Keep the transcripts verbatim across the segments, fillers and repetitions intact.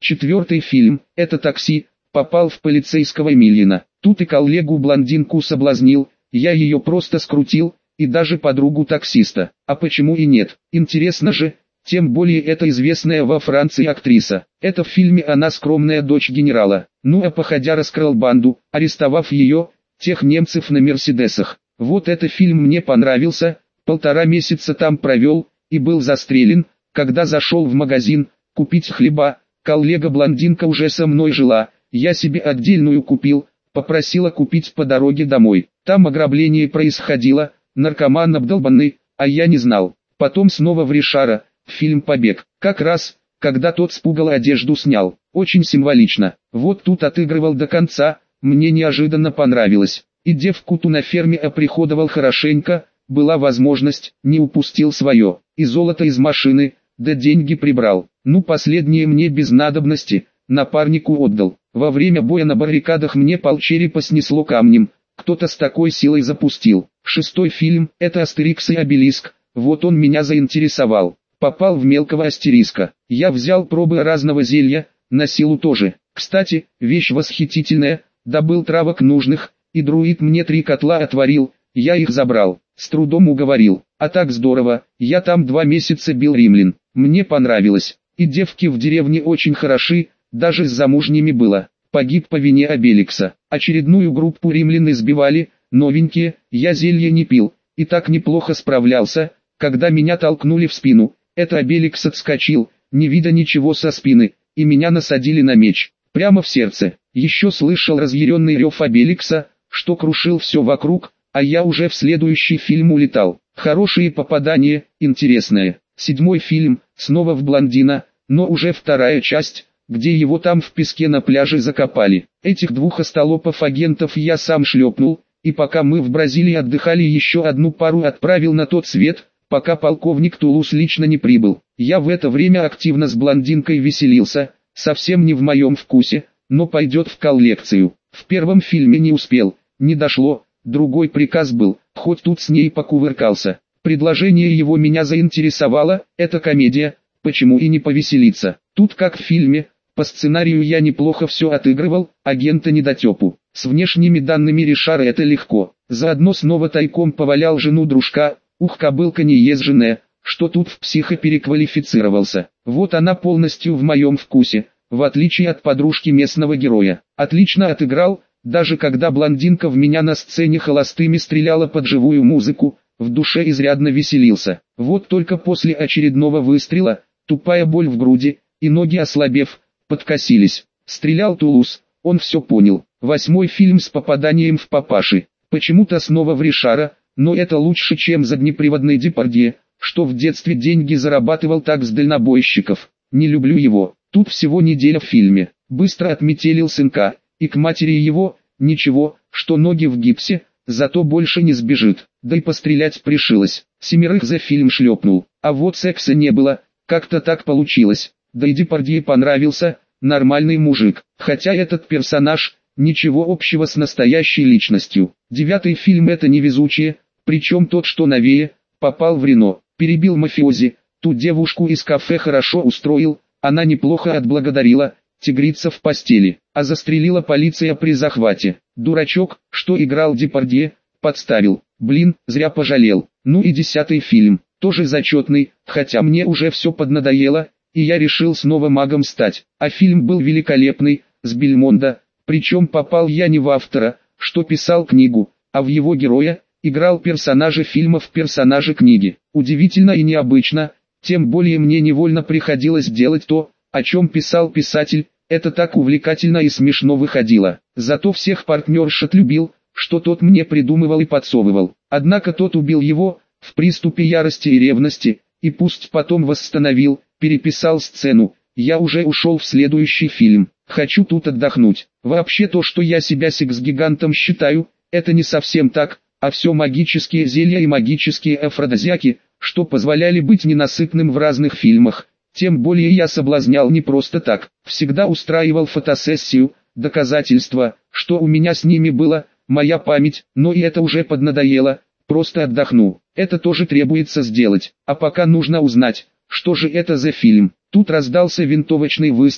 Четвертый фильм, это «Такси», попал в полицейского Эмильена. Тут и коллегу-блондинку соблазнил, я ее просто скрутил, и даже подругу таксиста. А почему и нет? Интересно же, тем более это известная во Франции актриса. Это в фильме она скромная дочь генерала. Ну а походя раскрыл банду, арестовав ее, тех немцев на мерседесах. Вот этот фильм мне понравился, полтора месяца там провел, и был застрелен, когда зашел в магазин, купить хлеба. Коллега-блондинка уже со мной жила, я себе отдельную купил, попросила купить по дороге домой. Там ограбление происходило, наркоман обдолбанный, а я не знал. Потом снова в Ришара, фильм «Побег». Как раз, когда тот с пугала одежду снял. Очень символично. Вот тут отыгрывал до конца, мне неожиданно понравилось. И девку ту на ферме оприходовал хорошенько, была возможность, не упустил свое. И золото из машины, да деньги прибрал. Ну последнее мне без надобности, напарнику отдал. Во время боя на баррикадах мне полчерепа снесло камнем, кто-то с такой силой запустил. Шестой фильм, это «Астерикс и Обелиск», вот он меня заинтересовал. Попал в мелкого астериска. Я взял пробы разного зелья, на силу тоже. Кстати, вещь восхитительная, добыл травок нужных, и друид мне три котла отварил, я их забрал, с трудом уговорил. А так здорово, я там два месяца бил римлян, мне понравилось. И девки в деревне очень хороши, даже с замужними было. Погиб по вине Обеликса. Очередную группу римлян избивали, новенькие, я зелье не пил, и так неплохо справлялся, когда меня толкнули в спину. Это Обеликс отскочил, не видя ничего со спины, и меня насадили на меч, прямо в сердце. Еще слышал разъяренный рев Обеликса, что крушил все вокруг, а я уже в следующий фильм улетал. Хорошие попадания, интересное. Седьмой фильм, снова в блондина, но уже вторая часть, где его там в песке на пляже закопали. Этих двух остолопов агентов я сам шлепнул, и пока мы в Бразилии отдыхали, еще одну пару отправил на тот свет, пока полковник Тулус лично не прибыл. Я в это время активно с блондинкой веселился, совсем не в моем вкусе, но пойдет в коллекцию. В первом фильме не успел, не дошло, другой приказ был, хоть тут с ней покувыркался. Предложение его меня заинтересовало, это комедия, почему и не повеселиться. Тут как в фильме, по сценарию я неплохо все отыгрывал, агента недотепу. С внешними данными Ришара это легко. Заодно снова тайком повалял жену дружка, ух, кобылка неезженная, что тут в психо переквалифицировался. Вот она полностью в моем вкусе, в отличие от подружки местного героя. Отлично отыграл, даже когда блондинка в меня на сцене холостыми стреляла под живую музыку, в душе изрядно веселился. Вот только после очередного выстрела, тупая боль в груди, и ноги ослабев, подкосились. Стрелял Тулус, он все понял. Восьмой фильм с попаданием в папаши. Почему-то снова в Ришара, но это лучше, чем заднеприводный Депардье, что в детстве деньги зарабатывал так с дальнобойщиков. Не люблю его. Тут всего неделя в фильме. Быстро отметелил сынка, и к матери его, ничего, что ноги в гипсе, зато больше не сбежит. Да и пострелять пришилось. Семерых за фильм шлепнул. А вот секса не было, как-то так получилось. Да и Депардье понравился, нормальный мужик. Хотя этот персонаж, ничего общего с настоящей личностью. Девятый фильм это невезучие, причем тот, что новее, попал в Рено, перебил мафиози, ту девушку из кафе хорошо устроил, она неплохо отблагодарила, тигрица в постели, а застрелила полиция при захвате. Дурачок, что играл Депардье, подставил, блин, зря пожалел. Ну и десятый фильм, тоже зачетный, хотя мне уже все поднадоело, и я решил снова магом стать. А фильм был великолепный, с Бельмондо, причем попал я не в автора, что писал книгу, а в его героя, играл персонажа фильма в персонаже книги. Удивительно и необычно, тем более мне невольно приходилось делать то, о чем писал писатель, это так увлекательно и смешно выходило. Зато всех партнерш отлюбил, что тот мне придумывал и подсовывал. Однако тот убил его, в приступе ярости и ревности, и пусть потом восстановил, переписал сцену. Я уже ушел в следующий фильм, хочу тут отдохнуть. Вообще то, что я себя секс-гигантом считаю, это не совсем так, а все магические зелья и магические афродизиаки, что позволяли быть ненасытным в разных фильмах. Тем более я соблазнял не просто так, всегда устраивал фотосессию, доказательства, что у меня с ними было, моя память, но и это уже поднадоело, просто отдохну. Это тоже требуется сделать, а пока нужно узнать, что же это за фильм. Тут раздался винтовочный выстрел,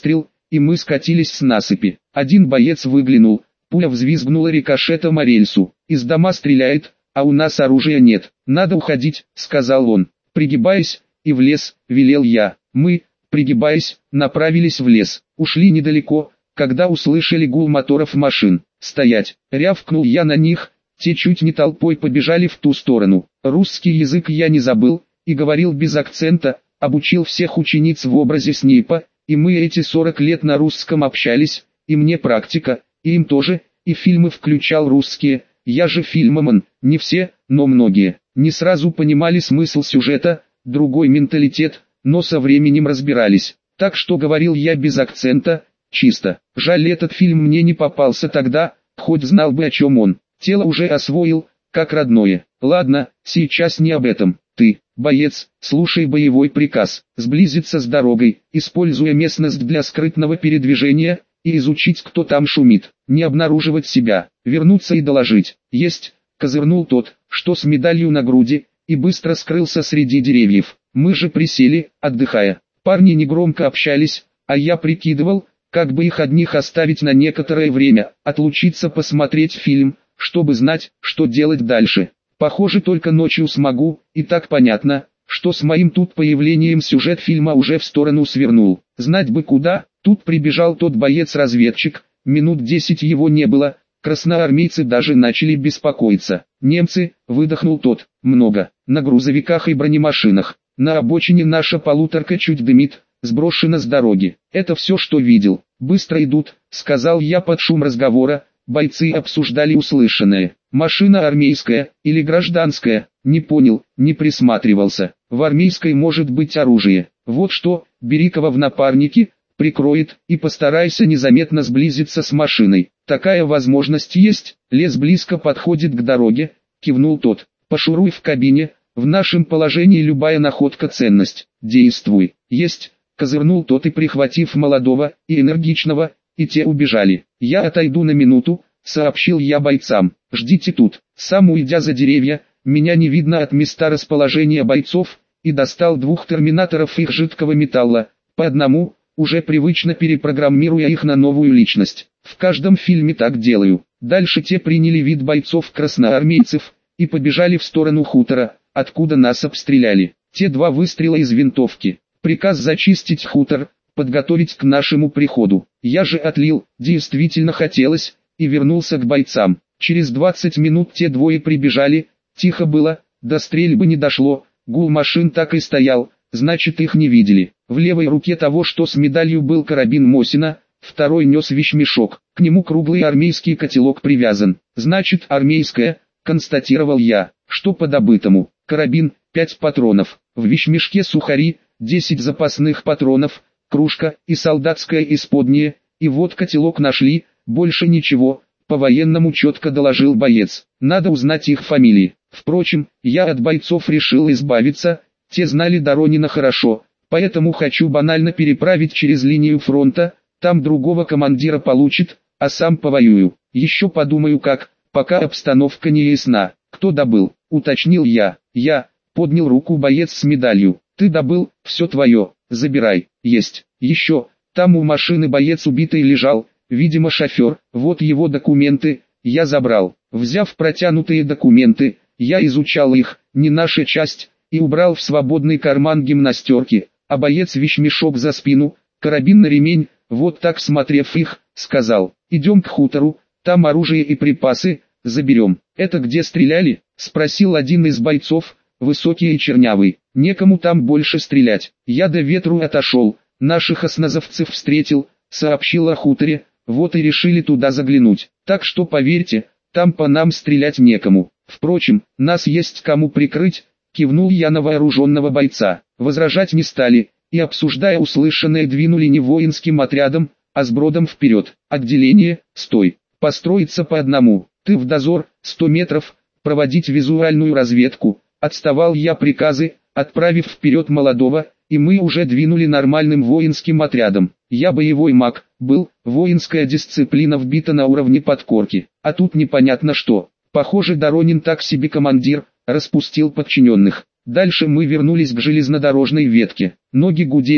и мы скатились с насыпи. Один боец выглянул, пуля взвизгнула рикошетом о рельсу. Из дома стреляет, а у нас оружия нет. Надо уходить, сказал он. Пригибаясь, и в лес, велел я. Мы, пригибаясь, направились в лес. Ушли недалеко, когда услышали гул моторов машин. «Стоять!» — рявкнул я на них, те чуть не толпой побежали в ту сторону. Русский язык я не забыл, и говорил без акцента, обучил всех учениц в образе Снейпа, и мы эти сорок лет на русском общались, и мне практика, и им тоже, и фильмы включал русские, я же фильмоман, не все, но многие. Не сразу понимали смысл сюжета, другой менталитет, но со временем разбирались. Так что говорил я без акцента, чисто. Жаль, этот фильм мне не попался тогда, хоть знал бы, о чем он. Тело уже освоил, как родное. Ладно, сейчас не об этом. Ты, боец, слушай боевой приказ. Сблизиться с дорогой, используя местность для скрытного передвижения, и изучить, кто там шумит. Не обнаруживать себя, вернуться и доложить. Есть, козырнул тот, что с медалью на груди, и быстро скрылся среди деревьев. Мы же присели, отдыхая. Парни негромко общались, а я прикидывал, как бы их одних оставить на некоторое время, отлучиться посмотреть фильм, чтобы знать, что делать дальше. Похоже, только ночью смогу, и так понятно, что с моим тут появлением сюжет фильма уже в сторону свернул. Знать бы куда, тут прибежал тот боец-разведчик, минут десять его не было, красноармейцы даже начали беспокоиться. Немцы, выдохнул тот, много, на грузовиках и бронемашинах. На обочине наша полуторка чуть дымит, сброшена с дороги. Это все, что видел. Быстро идут, сказал я под шум разговора. Бойцы обсуждали услышанное. Машина армейская или гражданская, не понял, не присматривался. В армейской может быть оружие. Вот что, бери кого в напарники, прикроет, и постарайся незаметно сблизиться с машиной. Такая возможность есть, лес близко подходит к дороге, кивнул тот. Пошуруй в кабине, в нашем положении любая находка ценность. Действуй. Есть, козырнул тот и, прихватив молодого и энергичного, и те убежали. Я отойду на минуту, сообщил я бойцам. Ждите тут. Сам, уйдя за деревья, меня не видно от места расположения бойцов, и достал двух терминаторов их жидкого металла, по одному, уже привычно перепрограммируя их на новую личность. В каждом фильме так делаю. Дальше те приняли вид бойцов-красноармейцев, и побежали в сторону хутора, откуда нас обстреляли. Те два выстрела из винтовки. Приказ зачистить хутор, подготовить к нашему приходу. Я же отлил, действительно хотелось, и вернулся к бойцам. Через двадцать минут те двое прибежали, тихо было, до стрельбы не дошло, гул машин так и стоял, значит их не видели. В левой руке того, что с медалью, был карабин Мосина, второй нес вещмешок, к нему круглый армейский котелок привязан. Значит, армейская, констатировал я. Что по добытому? Карабин, пять патронов, в вещмешке сухари, десять запасных патронов, кружка и солдатское исподнее, и вот котелок нашли, больше ничего, по-военному четко доложил боец. Надо узнать их фамилии. Впрочем, я от бойцов решил избавиться, те знали Доронина хорошо, поэтому хочу банально переправить через линию фронта, там другого командира получит, а сам повоюю. Еще подумаю как, пока обстановка не ясна. Кто добыл, уточнил я. Я, поднял руку боец с медалью. Ты добыл, все твое, забирай. Есть. Еще, там у машины боец убитый лежал, видимо шофер, вот его документы, я забрал. Взяв протянутые документы, я изучал их, не наша часть, и убрал в свободный карман гимнастерки, а боец вещмешок за спину, карабин на ремень, вот так смотрев их, сказал, идем к хутору, там оружие и припасы, заберем. Это где стреляли? Спросил один из бойцов, высокий и чернявый. Некому там больше стрелять. Я до ветру отошел, наших осназовцев встретил, сообщил о хуторе, вот и решили туда заглянуть. Так что поверьте, там по нам стрелять некому. Впрочем, нас есть кому прикрыть, кивнул я на вооруженного бойца. Возражать не стали, и обсуждая услышанное двинули не воинским отрядом, а с бродом вперед. Отделение, стой, построиться по одному. Ты в дозор, сто метров, проводить визуальную разведку. Отставал я приказы, отправив вперед молодого, и мы уже двинули нормальным воинским отрядом. Я боевой маг, был, воинская дисциплина вбита на уровне подкорки, а тут непонятно что. Похоже, Доронин так себе командир, распустил подчиненных. Дальше мы вернулись к железнодорожной ветке. Ноги гудели,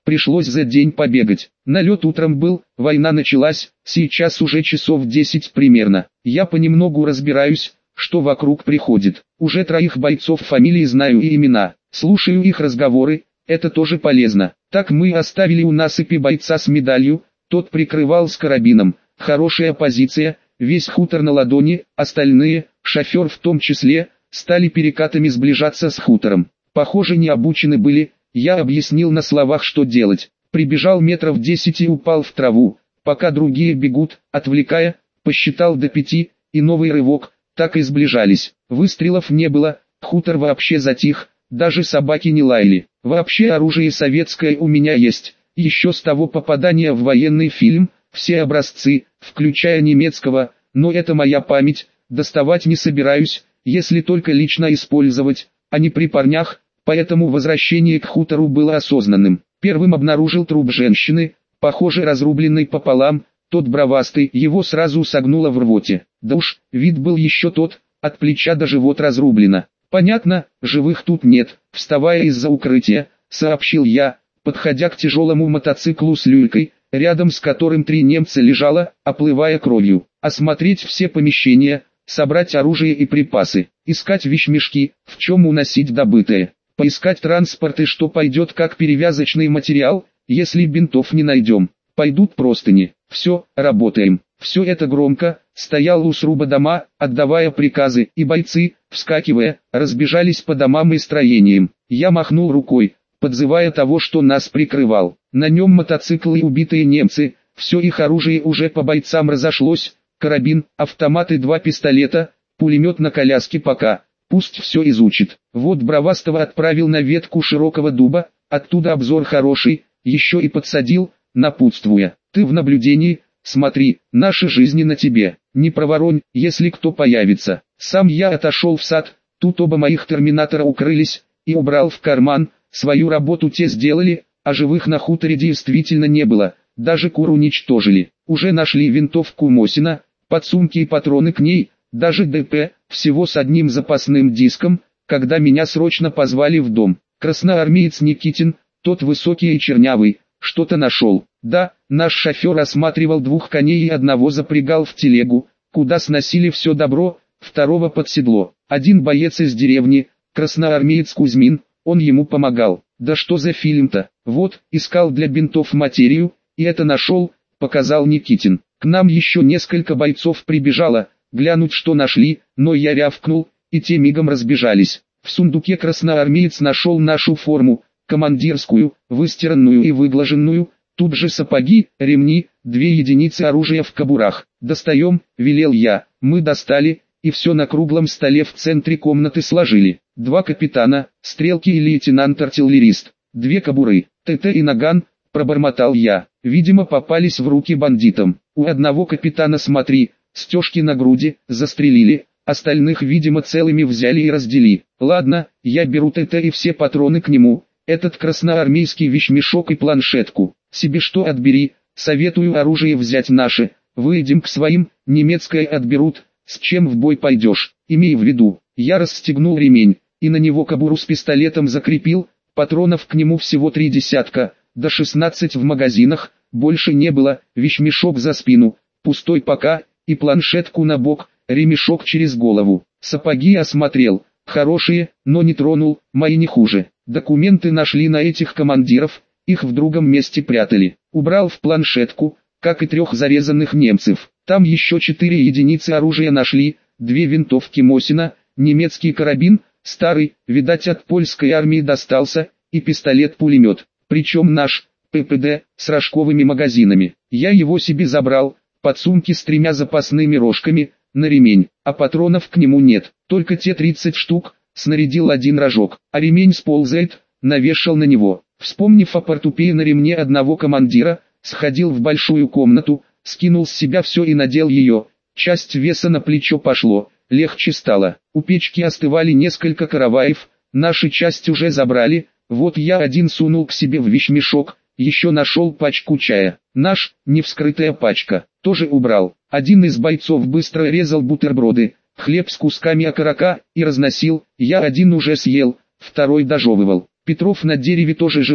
пришлось за день побегать. Налет утром был, война началась, сейчас уже часов десять примерно. Я понемногу разбираюсь, что вокруг приходит. Уже троих бойцов фамилии знаю и имена. Слушаю их разговоры, это тоже полезно. Так мы оставили у насыпи бойца с медалью, тот прикрывал с карабином. Хорошая позиция, весь хутор на ладони, остальные, шофер в том числе, стали перекатами сближаться с хутором. Похоже, не обучены были, я объяснил на словах, что делать. Прибежал метров десять и упал в траву, пока другие бегут, отвлекая, посчитал до пяти, и новый рывок, так и сближались. Выстрелов не было, хутор вообще затих, даже собаки не лаяли. Вообще оружие советское у меня есть, еще с того попадания в военный фильм, все образцы, включая немецкого, но это моя память, доставать не собираюсь, если только лично использовать, а не при парнях, поэтому возвращение к хутору было осознанным. Первым обнаружил труп женщины, похоже разрубленный пополам, тот бровастый, его сразу согнуло в рвоте. Да уж, вид был еще тот, от плеча до живот разрублено. Понятно, живых тут нет, вставая из-за укрытия, сообщил я, подходя к тяжелому мотоциклу с люлькой, рядом с которым три немца лежало, оплывая кровью. Осмотреть все помещения, собрать оружие и припасы, искать вещмешки, в чем уносить добытое, поискать транспорт и что пойдет как перевязочный материал, если бинтов не найдем. Пойдут простыни. Все, работаем. Все это громко, стоял у сруба дома, отдавая приказы, и бойцы, вскакивая, разбежались по домам и строениям. Я махнул рукой, подзывая того, что нас прикрывал. На нем мотоциклы и убитые немцы, все их оружие уже по бойцам разошлось, карабин, автомат и два пистолета, пулемет на коляске пока, пусть все изучит. Вот бровастого отправил на ветку широкого дуба, оттуда обзор хороший, еще и подсадил, напутствуя: ты в наблюдении, смотри, наши жизни на тебе, не проворонь, если кто появится. Сам я отошел в сад, тут оба моих терминатора укрылись, и убрал в карман, свою работу те сделали, а живых на хуторе действительно не было, даже кур уничтожили. Уже нашли винтовку Мосина, подсумки и патроны к ней, даже ДП, всего с одним запасным диском, когда меня срочно позвали в дом. Красноармеец Никитин, тот высокий и чернявый, что-то нашел. Да, наш шофер осматривал двух коней и одного запрягал в телегу, куда сносили все добро, второго под седло. Один боец из деревни, красноармеец Кузьмин, он ему помогал. Да что за фильм-то? Вот, искал для бинтов материю, и это нашел, показал Никитин. К нам еще несколько бойцов прибежало, глянуть что нашли, но я рявкнул, и те мигом разбежались. В сундуке красноармеец нашел нашу форму, командирскую, выстиранную и выглаженную, тут же сапоги, ремни, две единицы оружия в кобурах. «Достаем», — велел я, мы достали, и все на круглом столе в центре комнаты сложили. Два капитана, стрелки и лейтенант-артиллерист, две кобуры, ТТ и наган, пробормотал я, видимо попались в руки бандитам. У одного капитана смотри, стежки на груди, застрелили, остальных видимо целыми взяли и раздели. Ладно, я беру ТТ и все патроны к нему, этот красноармейский вещмешок и планшетку. Себе что отбери, советую оружие взять наше, выйдем к своим, немецкое отберут, с чем в бой пойдешь. Имей в виду, я расстегнул ремень, и на него кобуру с пистолетом закрепил, патронов к нему всего три десятка, до шестнадцать в магазинах, больше не было, вещмешок за спину, пустой пока, и планшетку на бок, ремешок через голову. Сапоги осмотрел, хорошие, но не тронул, мои не хуже. Документы нашли на этих командиров, их в другом месте прятали. Убрал в планшетку, как и трех зарезанных немцев. Там еще четыре единицы оружия нашли, две винтовки Мосина, немецкий карабин, старый, видать от польской армии достался, и пистолет-пулемет, причем наш, ППД, с рожковыми магазинами. Я его себе забрал, подсумки с тремя запасными рожками, на ремень, а патронов к нему нет, только те тридцать штук, снарядил один рожок, а ремень сползает, навешал на него. Вспомнив о портупее на ремне одного командира, сходил в большую комнату, скинул с себя все и надел ее, часть веса на плечо пошло, легче стало. У печки остывали несколько караваев, наши часть уже забрали, вот я один сунул к себе в вещмешок, еще нашел пачку чая, наш, невскрытая пачка, тоже убрал. Один из бойцов быстро резал бутерброды, хлеб с кусками окорока, и разносил, я один уже съел, второй дожевывал. Петров на дереве тоже жевал,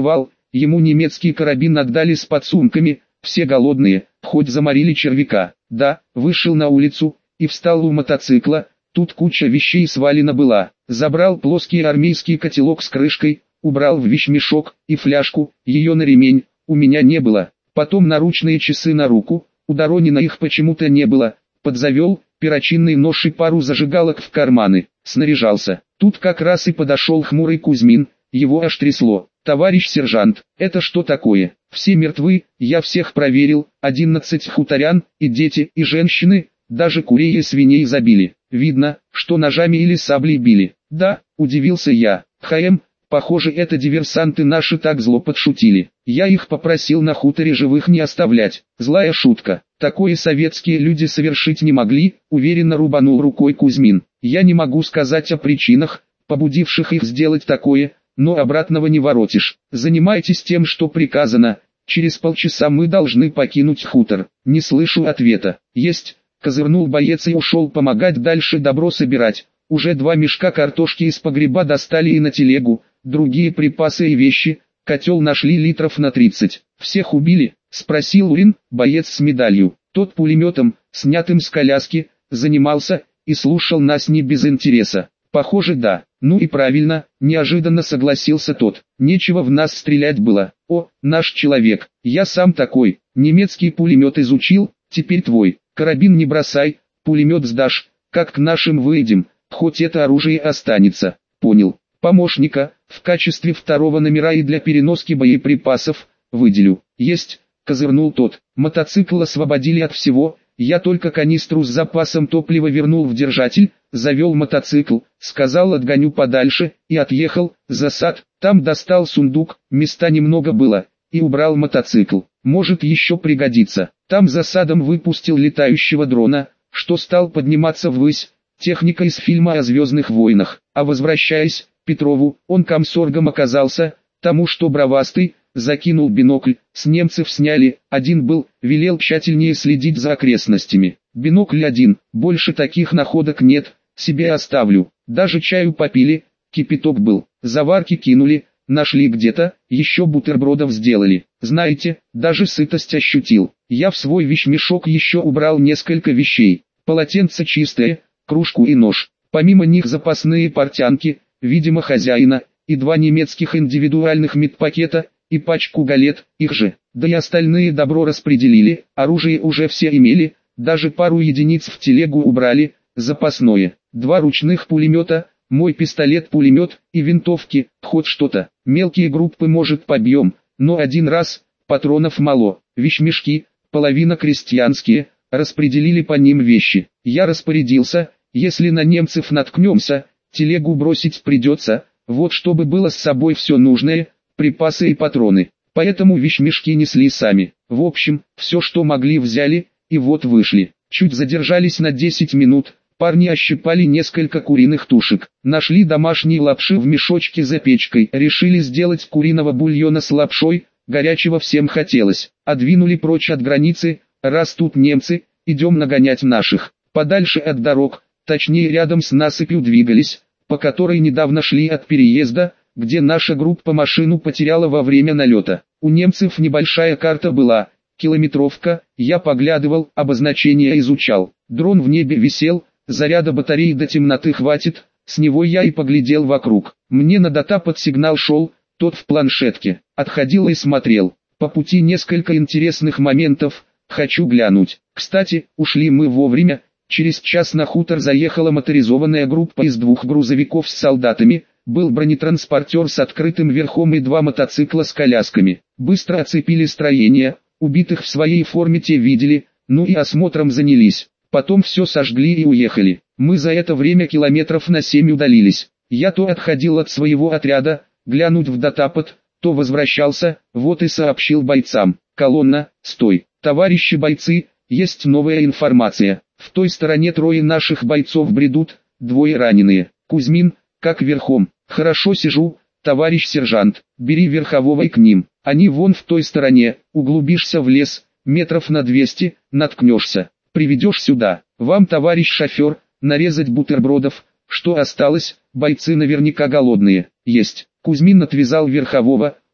ему немецкий карабин отдали с подсумками, все голодные, хоть заморили червяка. Да, вышел на улицу и встал у мотоцикла, тут куча вещей свалена была. Забрал плоский армейский котелок с крышкой, убрал в вещмешок и фляжку, ее на ремень, у меня не было. Потом наручные часы на руку, у Доронина их почему-то не было, подзавел, перочинный нож и пару зажигалок в карманы, снаряжался. Тут как раз и подошел хмурый Кузьмин, его аж трясло. «Товарищ сержант, это что такое? Все мертвы, я всех проверил, одиннадцать хуторян, и дети, и женщины, даже курей и свиней забили. Видно, что ножами или саблей били». «Да», удивился я, «ХМ, похоже это диверсанты наши так зло подшутили. Я их попросил на хуторе живых не оставлять». «Злая шутка, такое советские люди совершить не могли», уверенно рубанул рукой Кузьмин. «Я не могу сказать о причинах, побудивших их сделать такое, но обратного не воротишь. Занимайтесь тем, что приказано. Через полчаса мы должны покинуть хутор». «Не слышу ответа». «Есть», козырнул боец и ушел помогать дальше добро собирать. Уже два мешка картошки из погреба достали и на телегу, другие припасы и вещи, котел нашли литров на тридцать. «Всех убили?» — спросил Урин, боец с медалью. Тот пулеметом, снятым с коляски, занимался и слушал нас не без интереса. «Похоже, да». «Ну и правильно», — неожиданно согласился тот. «Нечего в нас стрелять было. О, наш человек, я сам такой. Немецкий пулемет изучил, теперь твой. Карабин не бросай, пулемет сдашь, как к нашим выйдем, хоть это оружие останется». «Понял. Помощника, в качестве второго номера и для переноски боеприпасов, выделю». «Есть», — козырнул тот. Мотоцикл освободили от всего, я только канистру с запасом топлива вернул в держатель, завел мотоцикл, сказал отгоню подальше, и отъехал, за сад, там достал сундук, места немного было, и убрал мотоцикл. Может еще пригодится. Там за садом выпустил летающего дрона, что стал подниматься ввысь, техника из фильма о Звездных войнах. А возвращаясь, Петрову, он комсоргом оказался, тому что бравастый, закинул бинокль, с немцев сняли, один был, велел тщательнее следить за окрестностями. Бинокль один, больше таких находок нет, себе оставлю. Даже чаю попили, кипяток был, заварки кинули, нашли где-то, еще бутербродов сделали. Знаете, даже сытость ощутил. Я в свой вещмешок еще убрал несколько вещей. Полотенце чистое, кружку и нож. Помимо них запасные портянки, видимо хозяина, и два немецких индивидуальных медпакета, и пачку галет, их же. Да и остальные добро распределили, оружие уже все имели, даже пару единиц в телегу убрали, запасное. Два ручных пулемета, мой пистолет-пулемет и винтовки, хоть что-то. Мелкие группы может побьем, но один раз, патронов мало. Вещмешки, половина крестьянские, распределили по ним вещи. Я распорядился, если на немцев наткнемся, телегу бросить придется, вот чтобы было с собой все нужное, припасы и патроны. Поэтому вещмешки несли сами. В общем, все что могли взяли, и вот вышли. Чуть задержались на десять минут, парни ощипали несколько куриных тушек. Нашли домашние лапши в мешочке за печкой. Решили сделать куриного бульона с лапшой, горячего всем хотелось. А двинули прочь от границы, раз тут немцы, идем нагонять наших. Подальше от дорог, точнее рядом с насыпью двигались, по которой недавно шли от переезда, где наша группа машину потеряла во время налета. У немцев небольшая карта была, километровка, я поглядывал, обозначения изучал. Дрон в небе висел, заряда батареи до темноты хватит, с него я и поглядел вокруг. Мне на датапад сигнал шел, тот в планшетке. Отходил и смотрел. По пути несколько интересных моментов, хочу глянуть. Кстати, ушли мы вовремя, через час на хутор заехала моторизованная группа из двух грузовиков с солдатами, был бронетранспортер с открытым верхом и два мотоцикла с колясками. Быстро оцепили строение, убитых в своей форме те видели, ну и осмотром занялись. Потом все сожгли и уехали. Мы за это время километров на семь удалились. Я то отходил от своего отряда, глянуть в датапад, то возвращался, вот и сообщил бойцам. Колонна, стой. Товарищи бойцы, есть новая информация. В той стороне трое наших бойцов бредут, двое раненые. Кузьмин, как верхом. Хорошо сижу, товарищ сержант, бери верхового и к ним. Они вон в той стороне, углубишься в лес, метров на двести, наткнешься. Приведешь сюда. Вам, товарищ шофер, нарезать бутербродов, что осталось, бойцы наверняка голодные. Есть. Кузьмин отвязал верхового,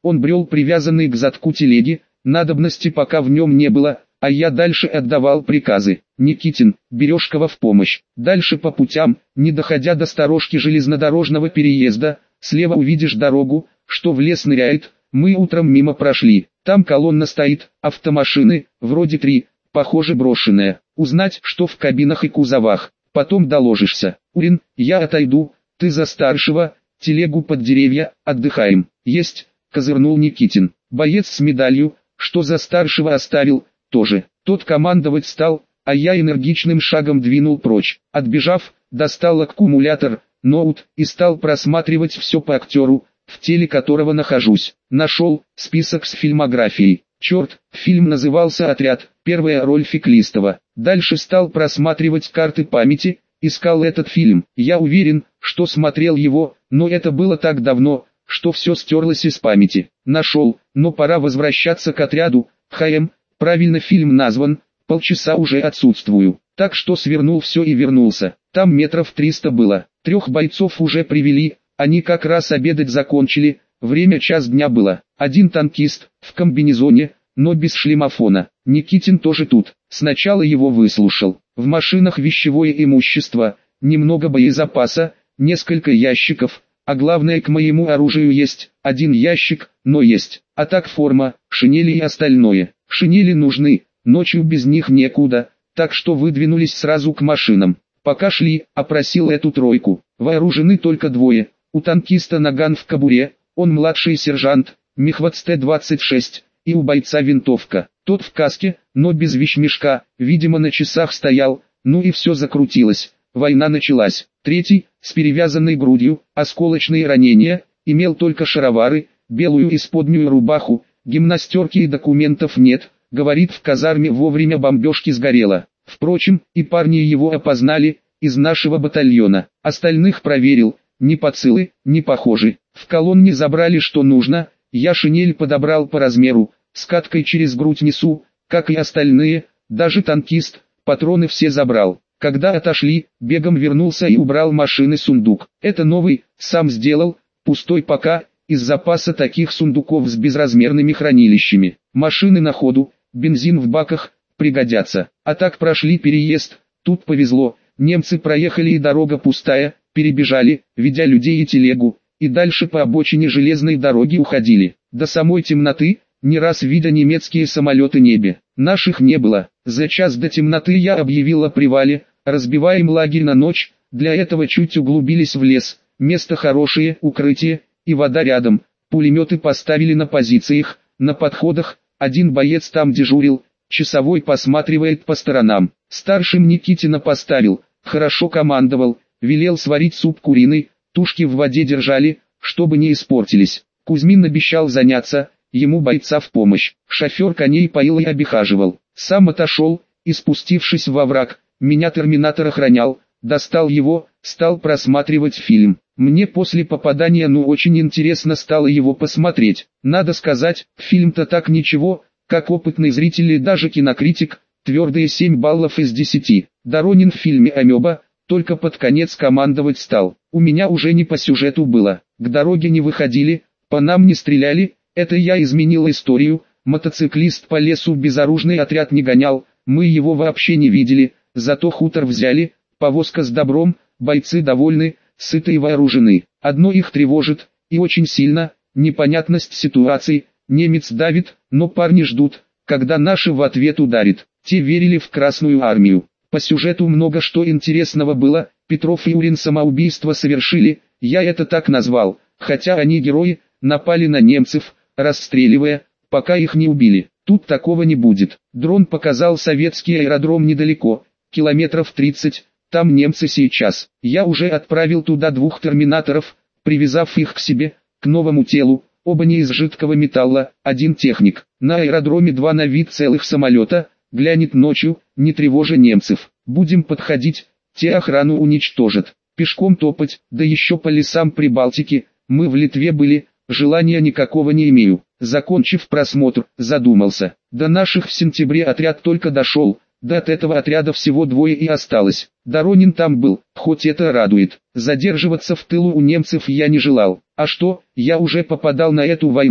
Он брел привязанный к задку телеги, надобности пока в нем не было, а я дальше отдавал приказы. Никитин, Бережкова в помощь. Дальше по путям, не доходя до сторожки железнодорожного переезда, слева увидишь дорогу, что в лес ныряет. Мы утром мимо прошли. Там колонна стоит, автомашины, вроде три, похоже брошенная. Узнать, что в кабинах и кузовах. Потом доложишься. Урин, я отойду, ты за старшего, телегу под деревья, отдыхаем. Есть, козырнул Никитин. Боец с медалью, что за старшего оставил, тоже. Тот командовать стал, а я энергичным шагом двинул прочь. Отбежав, достал аккумулятор, ноут и стал просматривать все по актеру, в теле которого нахожусь. Нашел список с фильмографией. Черт, фильм назывался «Отряд», первая роль Феклистова. Дальше стал просматривать карты памяти, искал этот фильм. Я уверен, что смотрел его, но это было так давно, что все стерлось из памяти. Нашел, но пора возвращаться к отряду. ХМ, правильно фильм назван, полчаса уже отсутствую. Так что свернул все и вернулся. Там метров триста было. Трех бойцов уже привели, они как раз обедать закончили. Время час дня было. Один танкист, в комбинезоне, но без шлемофона. Никитин тоже тут. Сначала его выслушал. В машинах вещевое имущество, немного боезапаса, несколько ящиков, а главное, к моему оружию есть один ящик, но есть. А так форма, шинели и остальное. Шинели нужны, ночью без них некуда, так что выдвинулись сразу к машинам. Пока шли, опросил эту тройку. Вооружены только двое. У танкиста наган в кобуре, он младший сержант, Мехвац Т двадцать шесть, и у бойца винтовка. Тот в каске, но без вещмешка, видимо на часах стоял, ну и все закрутилось. Война началась. Третий, с перевязанной грудью, осколочные ранения, имел только шаровары, белую исподнюю рубаху, гимнастерки и документов нет, говорит, в казарме во время бомбежки сгорело. Впрочем, и парни его опознали, из нашего батальона. Остальных проверил, ни бациллы, ни похожи. В колонне забрали что нужно, я шинель подобрал по размеру, скаткой через грудь несу, как и остальные, даже танкист, патроны все забрал. Когда отошли, бегом вернулся и убрал машины сундук. Это новый, сам сделал, пустой пока, из запаса таких сундуков с безразмерными хранилищами. Машины на ходу, бензин в баках, пригодятся. А так прошли переезд, тут повезло, немцы проехали и дорога пустая, перебежали, ведя людей и телегу, и дальше по обочине железной дороги уходили. До самой темноты, не раз видя немецкие самолеты небе. Наших не было. За час до темноты я объявил о привале, разбиваем лагерь на ночь, для этого чуть углубились в лес. Место хорошее, укрытие, и вода рядом. Пулеметы поставили на позициях, на подходах, один боец там дежурил, часовой посматривает по сторонам. Старшим Никитина поставил, хорошо командовал, велел сварить суп куриный, тушки в воде держали, чтобы не испортились. Кузьмин обещал заняться, ему бойца в помощь. Шофер коней поил и обихаживал. Сам отошел, и спустившись во враг, меня терминатор охранял, достал его, стал просматривать фильм. Мне после попадания ну очень интересно стало его посмотреть. Надо сказать, фильм-то так ничего, как опытный зритель и даже кинокритик, твердые семь баллов из десяти. Доронин в фильме «Амеба» только под конец командовать стал. У меня уже не по сюжету было. К дороге не выходили, по нам не стреляли, это я изменил историю. Мотоциклист по лесу безоружный отряд не гонял, мы его вообще не видели, зато хутор взяли, повозка с добром, бойцы довольны, сыты и вооружены. Одно их тревожит, и очень сильно, непонятность ситуации. Немец давит, но парни ждут, когда наши в ответ ударит. Те верили в Красную армию. По сюжету много что интересного было, Петров и Урин самоубийство совершили, я это так назвал, хотя они герои, напали на немцев, расстреливая, пока их не убили. Тут такого не будет. Дрон показал советский аэродром недалеко, километров тридцать, там немцы сейчас. Я уже отправил туда двух терминаторов, привязав их к себе, к новому телу, оба не из жидкого металла, один техник. На аэродроме два на вид целых самолета, глянет ночью, не тревожа немцев. Будем подходить, те охрану уничтожат. Пешком топать, да еще по лесам Прибалтики, мы в Литве были, желания никакого не имею. Закончив просмотр, задумался. До наших в сентябре отряд только дошел, да от этого отряда всего двое и осталось. Доронин там был, хоть это радует. Задерживаться в тылу у немцев я не желал. А что, я уже попадал на эту войну,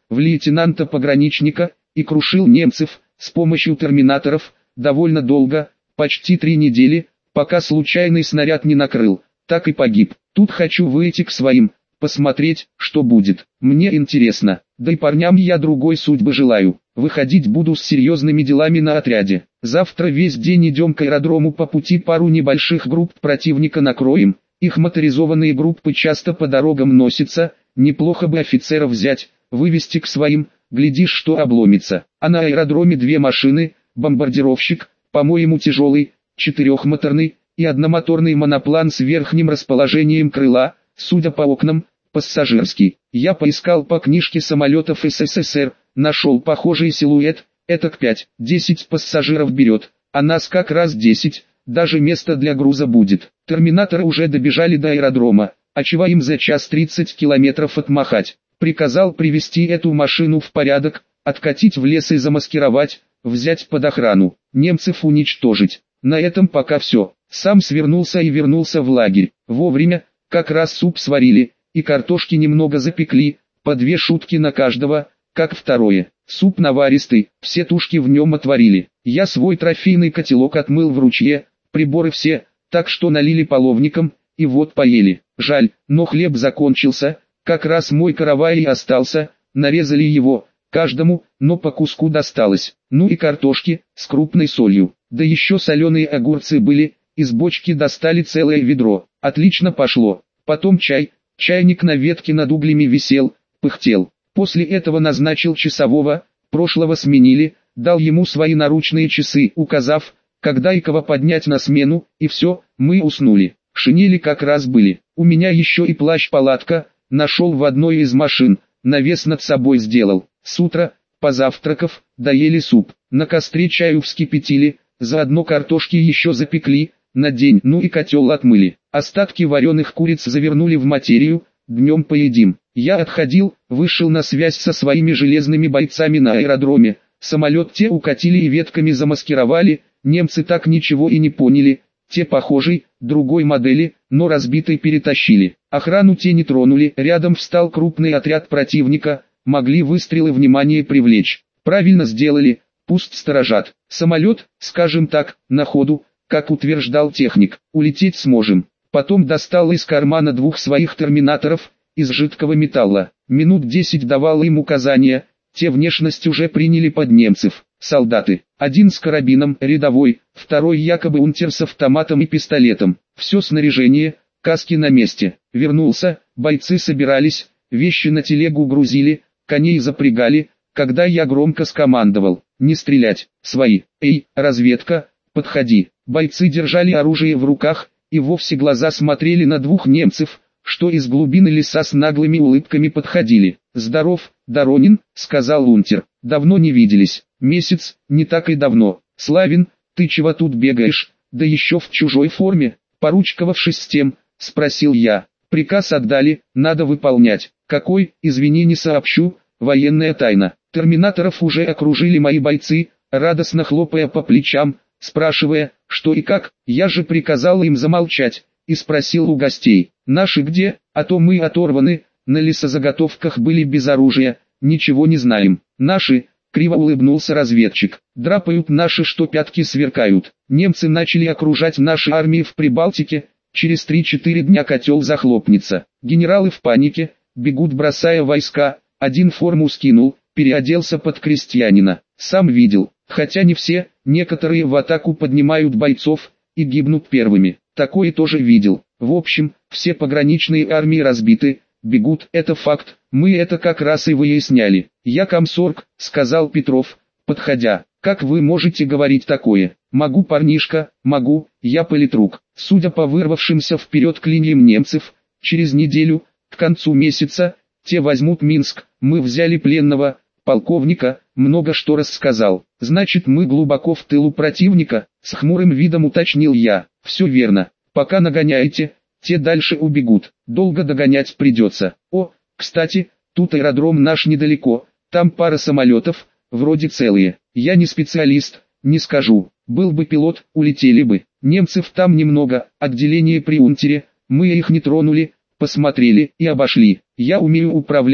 в лейтенанта-пограничника, и крушил немцев с помощью терминаторов довольно долго, почти три недели, пока случайный снаряд не накрыл, так и погиб. Тут хочу выйти к своим, посмотреть, что будет. Мне интересно, да и парням я другой судьбы желаю. Выходить буду с серьезными делами на отряде. Завтра весь день идем к аэродрому, по пути пару небольших групп противника накроем. Их моторизованные группы часто по дорогам носятся, неплохо бы офицеров взять, вывести к своим, глядишь, что обломится. А на аэродроме две машины, бомбардировщик, по-моему тяжелый, четырехмоторный, и одномоторный моноплан с верхним расположением крыла, судя по окнам, пассажирский. Я поискал по книжке самолетов СССР, нашел похожий силуэт, этак пять-десять пассажиров берет, а нас как раз десять, даже место для груза будет. Терминаторы уже добежали до аэродрома, а чего им за час тридцать километров отмахать. Приказал привести эту машину в порядок, откатить в лес и замаскировать, взять под охрану, немцев уничтожить. На этом пока все. Сам свернулся и вернулся в лагерь. Вовремя, как раз суп сварили, и картошки немного запекли, по две шутки на каждого, как второе. Суп наваристый, все тушки в нем отварили. Я свой трофейный котелок отмыл в ручье, приборы все, так что налили половником, и вот поели. Жаль, но хлеб закончился, как раз мой каравай и остался, нарезали его, каждому, но по куску досталось. Ну и картошки, с крупной солью, да еще соленые огурцы были, из бочки достали целое ведро. Отлично пошло. Потом чай, чайник на ветке над углями висел, пыхтел. После этого назначил часового, прошлого сменили, дал ему свои наручные часы, указав, когда и кого поднять на смену, и все, мы уснули. Шинели как раз были. У меня еще и плащ-палатка, нашел в одной из машин, навес над собой сделал. С утра, позавтракав, доели суп, на костре чаю вскипятили, заодно картошки еще запекли, на день, ну и котел отмыли. Остатки вареных куриц завернули в материю, днем поедим. Я отходил, вышел на связь со своими железными бойцами на аэродроме, самолет те укатили и ветками замаскировали, немцы так ничего и не поняли, те похожий, другой модели, но разбитый перетащили. Охрану те не тронули, рядом встал крупный отряд противника, могли выстрелы внимание привлечь. Правильно сделали, пусть сторожат. Самолет, скажем так, на ходу, как утверждал техник, улететь сможем. Потом достал из кармана двух своих терминаторов, из жидкого металла. Минут десять давал им указания, те внешность уже приняли под немцев. Солдаты. Один с карабином, рядовой, второй якобы унтер с автоматом и пистолетом. Все снаряжение, каски на месте. Вернулся, бойцы собирались, вещи на телегу грузили, коней запрягали, когда я громко скомандовал: не стрелять, свои. Эй, разведка, подходи. Бойцы держали оружие в руках, и вовсе глаза смотрели на двух немцев, что из глубины леса с наглыми улыбками подходили. «Здоров, Доронин», — сказал унтер, — «давно не виделись». «Месяц, не так и давно. Славин, ты чего тут бегаешь, да еще в чужой форме?» Поручковавшись с тем, спросил я. «Приказ отдали, надо выполнять». «Какой, извини, не сообщу, военная тайна». Терминаторов уже окружили мои бойцы, радостно хлопая по плечам, спрашивая, что и как. Я же приказал им замолчать, и спросил у гостей: «Наши где? А то мы оторваны, на лесозаготовках были без оружия, ничего не знаем». «Наши», — криво улыбнулся разведчик, — «драпают наши, что пятки сверкают». Немцы начали окружать наши армии в Прибалтике, через три-четыре дня котел захлопнется. Генералы в панике, бегут, бросая войска, один форму скинул, переоделся под крестьянина. Сам видел, хотя не все, некоторые в атаку поднимают бойцов и гибнут первыми. Такое тоже видел. В общем, все пограничные армии разбиты, бегут, это факт, мы это как раз и выясняли. «Я комсорг», — сказал Петров, подходя. «Как вы можете говорить такое?» «Могу, парнишка, могу, я политрук». Судя по вырвавшимся вперед клиньям немцев, через неделю, к концу месяца, те возьмут Минск. Мы взяли пленного, полковника, много что рассказал. «Значит, мы глубоко в тылу противника», — с хмурым видом уточнил я. «Все верно. Пока нагоняете, те дальше убегут. Долго догонять придется. О, кстати, тут аэродром наш недалеко, там пара самолетов, вроде целые. Я не специалист, не скажу. Был бы пилот, улетели бы. Немцев там немного, отделение при унтере, мы их не тронули, посмотрели и обошли. Я умею управлять,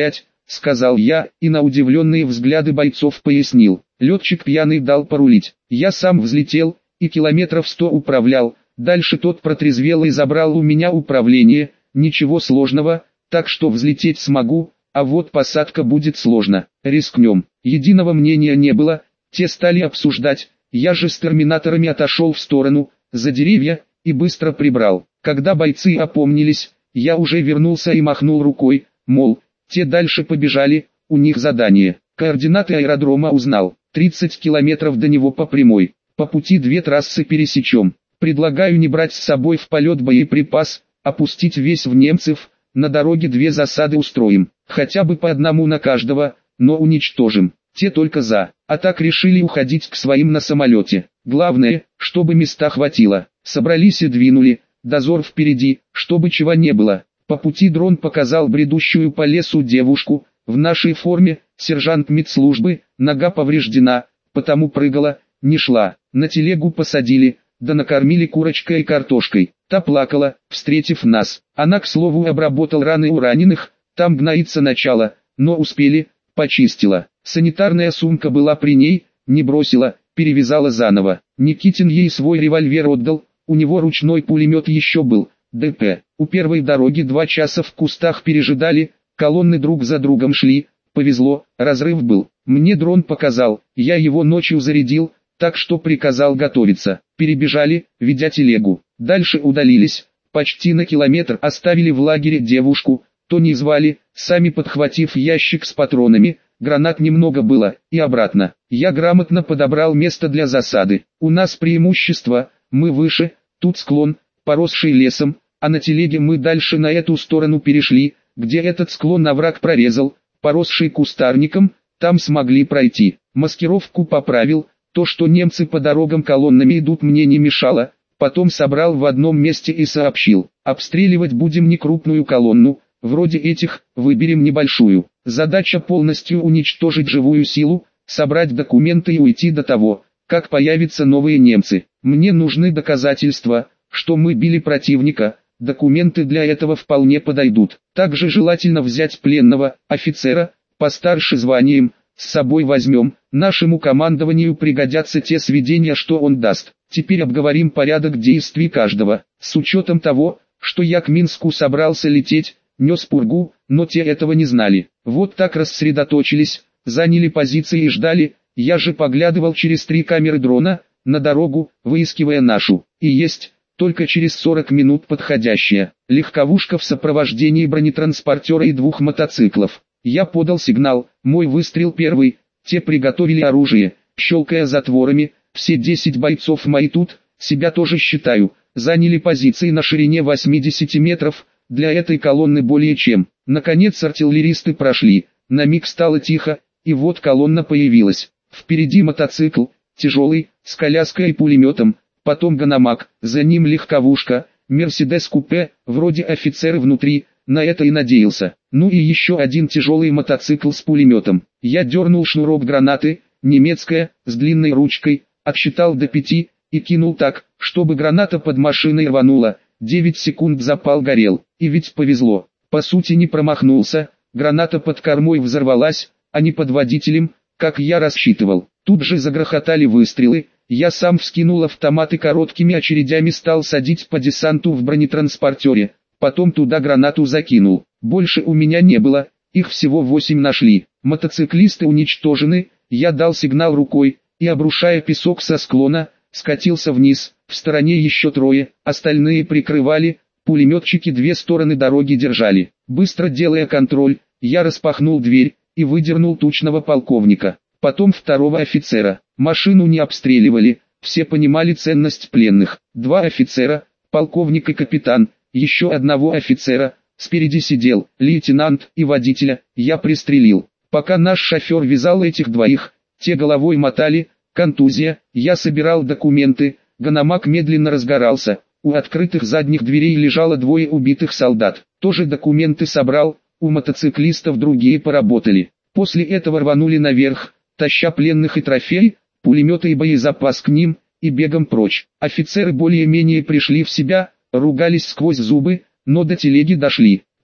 сказал я, и на удивленные взгляды бойцов пояснил. Летчик пьяный дал порулить. Я сам взлетел, и километров сто управлял. Дальше тот протрезвел и забрал у меня управление. Ничего сложного, так что взлететь смогу, а вот посадка будет сложно. Рискнем. Единого мнения не было, те стали обсуждать. Я же с терминаторами отошел в сторону, за деревья, и быстро прибрал. Когда бойцы опомнились, я уже вернулся и махнул рукой, мол, те дальше побежали, у них задание. Координаты аэродрома узнал, тридцать километров до него по прямой. По пути две трассы пересечем. Предлагаю не брать с собой в полет боеприпас, опустить весь в немцев, на дороге две засады устроим. Хотя бы по одному на каждого, но уничтожим. Те только за, а так решили уходить к своим на самолете. Главное, чтобы места хватило. Собрались и двинули, дозор впереди, чтобы чего не было. По пути дрон показал бредущую по лесу девушку, в нашей форме, сержант медслужбы, нога повреждена, потому прыгала, не шла. На телегу посадили, да накормили курочкой и картошкой. Та плакала, встретив нас. Она, к слову, обработал раны у раненых, там гноится начало, но успели, почистила. Санитарная сумка была при ней, не бросила, перевязала заново. Никитин ей свой револьвер отдал, у него ручной пулемет еще был, ДП. У первой дороги два часа в кустах пережидали, колонны друг за другом шли, повезло, разрыв был. Мне дрон показал, я его ночью зарядил, так что приказал готовиться. Перебежали, ведя телегу. Дальше удалились, почти на километр оставили в лагере девушку, то не звали, сами подхватив ящик с патронами, гранат немного было, и обратно. Я грамотно подобрал место для засады. У нас преимущество, мы выше, тут склон, поросший лесом, а на телеге мы дальше на эту сторону перешли, где этот склон овраг прорезал, поросший кустарником, там смогли пройти. Маскировку поправил, то что немцы по дорогам колоннами идут мне не мешало, потом собрал в одном месте и сообщил. Обстреливать будем не крупную колонну, вроде этих, выберем небольшую. Задача полностью уничтожить живую силу, собрать документы и уйти до того, как появятся новые немцы. Мне нужны доказательства, что мы били противника, документы для этого вполне подойдут. Также желательно взять пленного, офицера, постарше званием, с собой возьмем, нашему командованию пригодятся те сведения, что он даст. Теперь обговорим порядок действий каждого, с учетом того, что я к Минску собрался лететь, нес пургу, но те этого не знали. Вот так рассредоточились, заняли позиции и ждали, я же поглядывал через три камеры дрона, на дорогу, выискивая нашу. И есть, только через сорок минут подходящая, легковушка в сопровождении бронетранспортера и двух мотоциклов. Я подал сигнал, мой выстрел первый, те приготовили оружие, щелкая затворами, все десять бойцов мои тут, себя тоже считаю, заняли позиции на ширине восьмидесяти метров, для этой колонны более чем. Наконец артиллеристы прошли, на миг стало тихо, и вот колонна появилась. Впереди мотоцикл, тяжелый, с коляской и пулеметом, потом гономак, за ним легковушка, Мерседес-купе, вроде офицеры внутри, на это и надеялся. Ну и еще один тяжелый мотоцикл с пулеметом. Я дернул шнурок гранаты, немецкая, с длинной ручкой, отсчитал до пяти, и кинул так, чтобы граната под машиной рванула. девять секунд запал горел, и ведь повезло. По сути не промахнулся, граната под кормой взорвалась, а не под водителем, как я рассчитывал. Тут же загрохотали выстрелы, я сам вскинул автомат и короткими очередями стал садить по десанту в бронетранспортере, потом туда гранату закинул. Больше у меня не было, их всего восемь нашли. Мотоциклисты уничтожены, я дал сигнал рукой, и обрушая песок со склона, скатился вниз. В стороне еще трое, остальные прикрывали, пулеметчики две стороны дороги держали. Быстро делая контроль, я распахнул дверь и выдернул тучного полковника, потом второго офицера. Машину не обстреливали, все понимали ценность пленных. Два офицера, полковник и капитан, еще одного офицера, спереди сидел лейтенант и водителя, я пристрелил. Пока наш шофер вязал этих двоих, те головой мотали, контузия, я собирал документы. Гономак медленно разгорался, у открытых задних дверей лежало двое убитых солдат. Тоже документы собрал, у мотоциклистов другие поработали. После этого рванули наверх, таща пленных и трофей, пулеметы и боезапас к ним, и бегом прочь. Офицеры более-менее пришли в себя, ругались сквозь зубы, но до телеги дошли.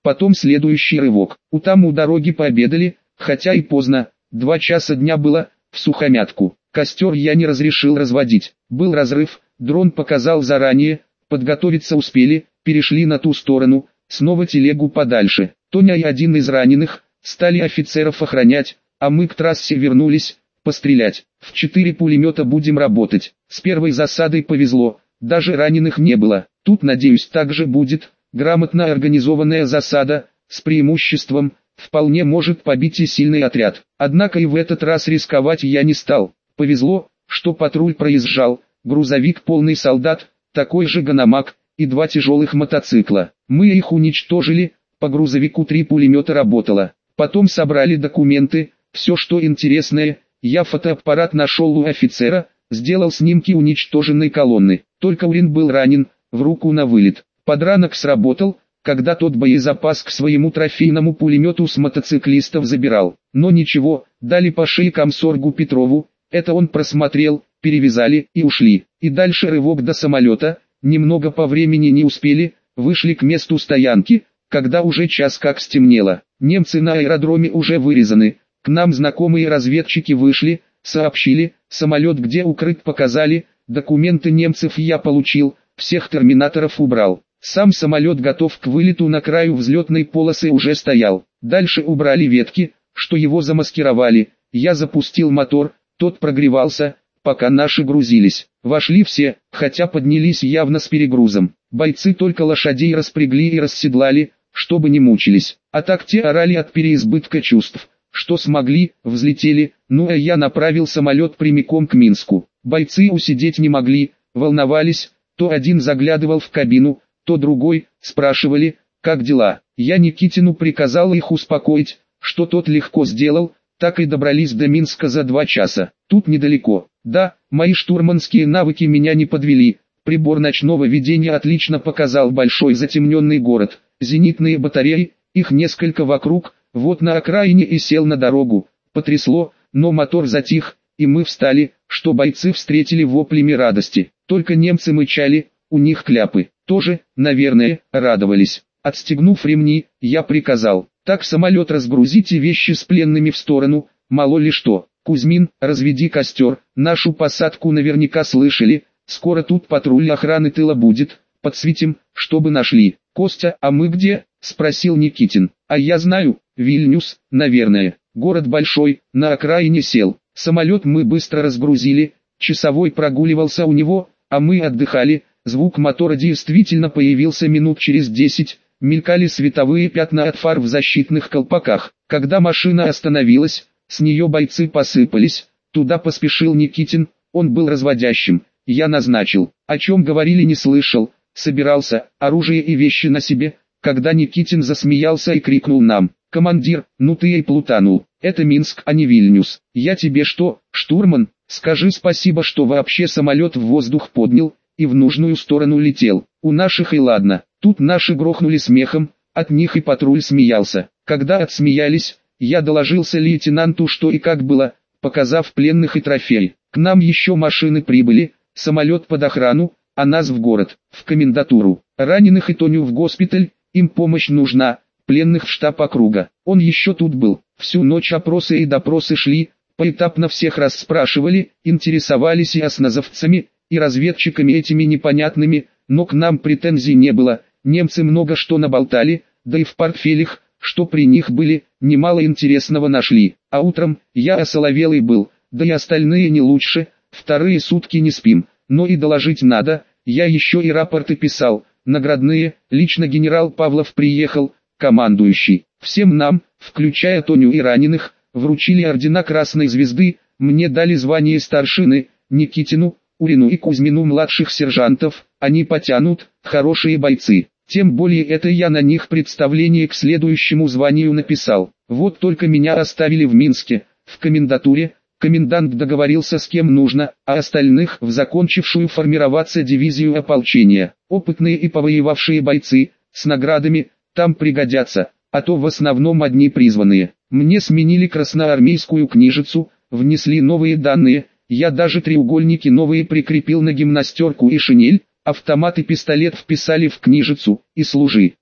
Потом следующий рывок. У там у дороги пообедали, хотя и поздно, два часа дня было, всухомятку. Костер я не разрешил разводить. Был разрыв, дрон показал заранее, подготовиться успели, перешли на ту сторону, снова телегу подальше. Тоня и один из раненых стали офицеров охранять, а мы к трассе вернулись, пострелять. В четыре пулемета будем работать. С первой засадой повезло, даже раненых не было. Тут, надеюсь, так же будет. Грамотно организованная засада, с преимуществом, вполне может побить и сильный отряд. Однако и в этот раз рисковать я не стал. Повезло, что патруль проезжал, грузовик полный солдат, такой же гономак, и два тяжелых мотоцикла. Мы их уничтожили, по грузовику три пулемета работало. Потом собрали документы, все что интересное, я фотоаппарат нашел у офицера, сделал снимки уничтоженной колонны. Только Урин был ранен, в руку на вылет. Подранок сработал, когда тот боезапас к своему трофейному пулемету с мотоциклистов забирал. Но ничего, дали по шее комсоргу Петрову, это он просмотрел, перевязали и ушли. И дальше рывок до самолета, немного по времени не успели, вышли к месту стоянки, когда уже час как стемнело. Немцы на аэродроме уже вырезаны, к нам знакомые разведчики вышли, сообщили, самолет где укрыт показали, документы немцев я получил, всех терминаторов убрал. Сам самолет готов к вылету, на краю взлетной полосы уже стоял. Дальше убрали ветки, что его замаскировали, я запустил мотор, тот прогревался, пока наши грузились. Вошли все, хотя поднялись явно с перегрузом. Бойцы только лошадей распрягли и расседлали, чтобы не мучились. А так те орали от переизбытка чувств. Что смогли, взлетели, ну а я направил самолет прямиком к Минску. Бойцы усидеть не могли, волновались, то один заглядывал в кабину, то другой, спрашивали, как дела. Я Никитину приказал их успокоить, что тот легко сделал, так и добрались до Минска за два часа. Тут недалеко. Да, мои штурманские навыки меня не подвели. Прибор ночного видения отлично показал большой затемненный город. Зенитные батареи, их несколько вокруг, вот на окраине и сел на дорогу. Потрясло, но мотор затих, и мы встали, что бойцы встретили воплями радости. Только немцы мычали, у них кляпы. Тоже, наверное, радовались. Отстегнув ремни, я приказал: так самолет разгрузите вещи с пленными в сторону, мало ли что. Кузьмин, разведи костер, нашу посадку наверняка слышали, скоро тут патруль охраны тыла будет, подсветим, чтобы нашли. Костя, а мы где? Спросил Никитин. А я знаю, Вильнюс, наверное. Город большой, на окраине сел. Самолет мы быстро разгрузили, часовой прогуливался у него, а мы отдыхали. Звук мотора действительно появился минут через десять, мелькали световые пятна от фар в защитных колпаках. Когда машина остановилась, с нее бойцы посыпались, туда поспешил Никитин, он был разводящим, я назначил. О чем говорили не слышал, собирался, оружие и вещи на себе, когда Никитин засмеялся и крикнул нам: «Командир, ну ты и плутанул, это Минск, а не Вильнюс. Я тебе что, штурман, скажи спасибо, что вообще самолет в воздух поднял и в нужную сторону летел. У наших и ладно». Тут наши грохнули смехом, от них и патруль смеялся. Когда отсмеялись, я доложился лейтенанту, что и как было, показав пленных и трофей. К нам еще машины прибыли, самолет под охрану, а нас в город, в комендатуру. Раненых и Тоню в госпиталь, им помощь нужна, пленных в штаб округа. Он еще тут был, всю ночь опросы и допросы шли, поэтапно всех расспрашивали, интересовались и осназовцами, и разведчиками этими непонятными, но к нам претензий не было. Немцы много что наболтали, да и в портфелях, что при них были, немало интересного нашли. А утром, я осоловелый был, да и остальные не лучше, вторые сутки не спим, но и доложить надо, я еще и рапорты писал, наградные, лично генерал Павлов приехал, командующий. Всем нам, включая Тоню и раненых, вручили ордена Красной Звезды, мне дали звание старшины, Никитину, Урину и Кузьмину младших сержантов, они потянут, хорошие бойцы. Тем более это я на них представление к следующему званию написал. Вот только меня оставили в Минске, в комендатуре, комендант договорился с кем нужно, а остальных в закончившую формироваться дивизию ополчения. Опытные и повоевавшие бойцы, с наградами, там пригодятся, а то в основном одни призванные. Мне сменили красноармейскую книжицу, внесли новые данные, я даже треугольники новые прикрепил на гимнастерку и шинель, автомат и пистолет вписали в книжицу, и служи.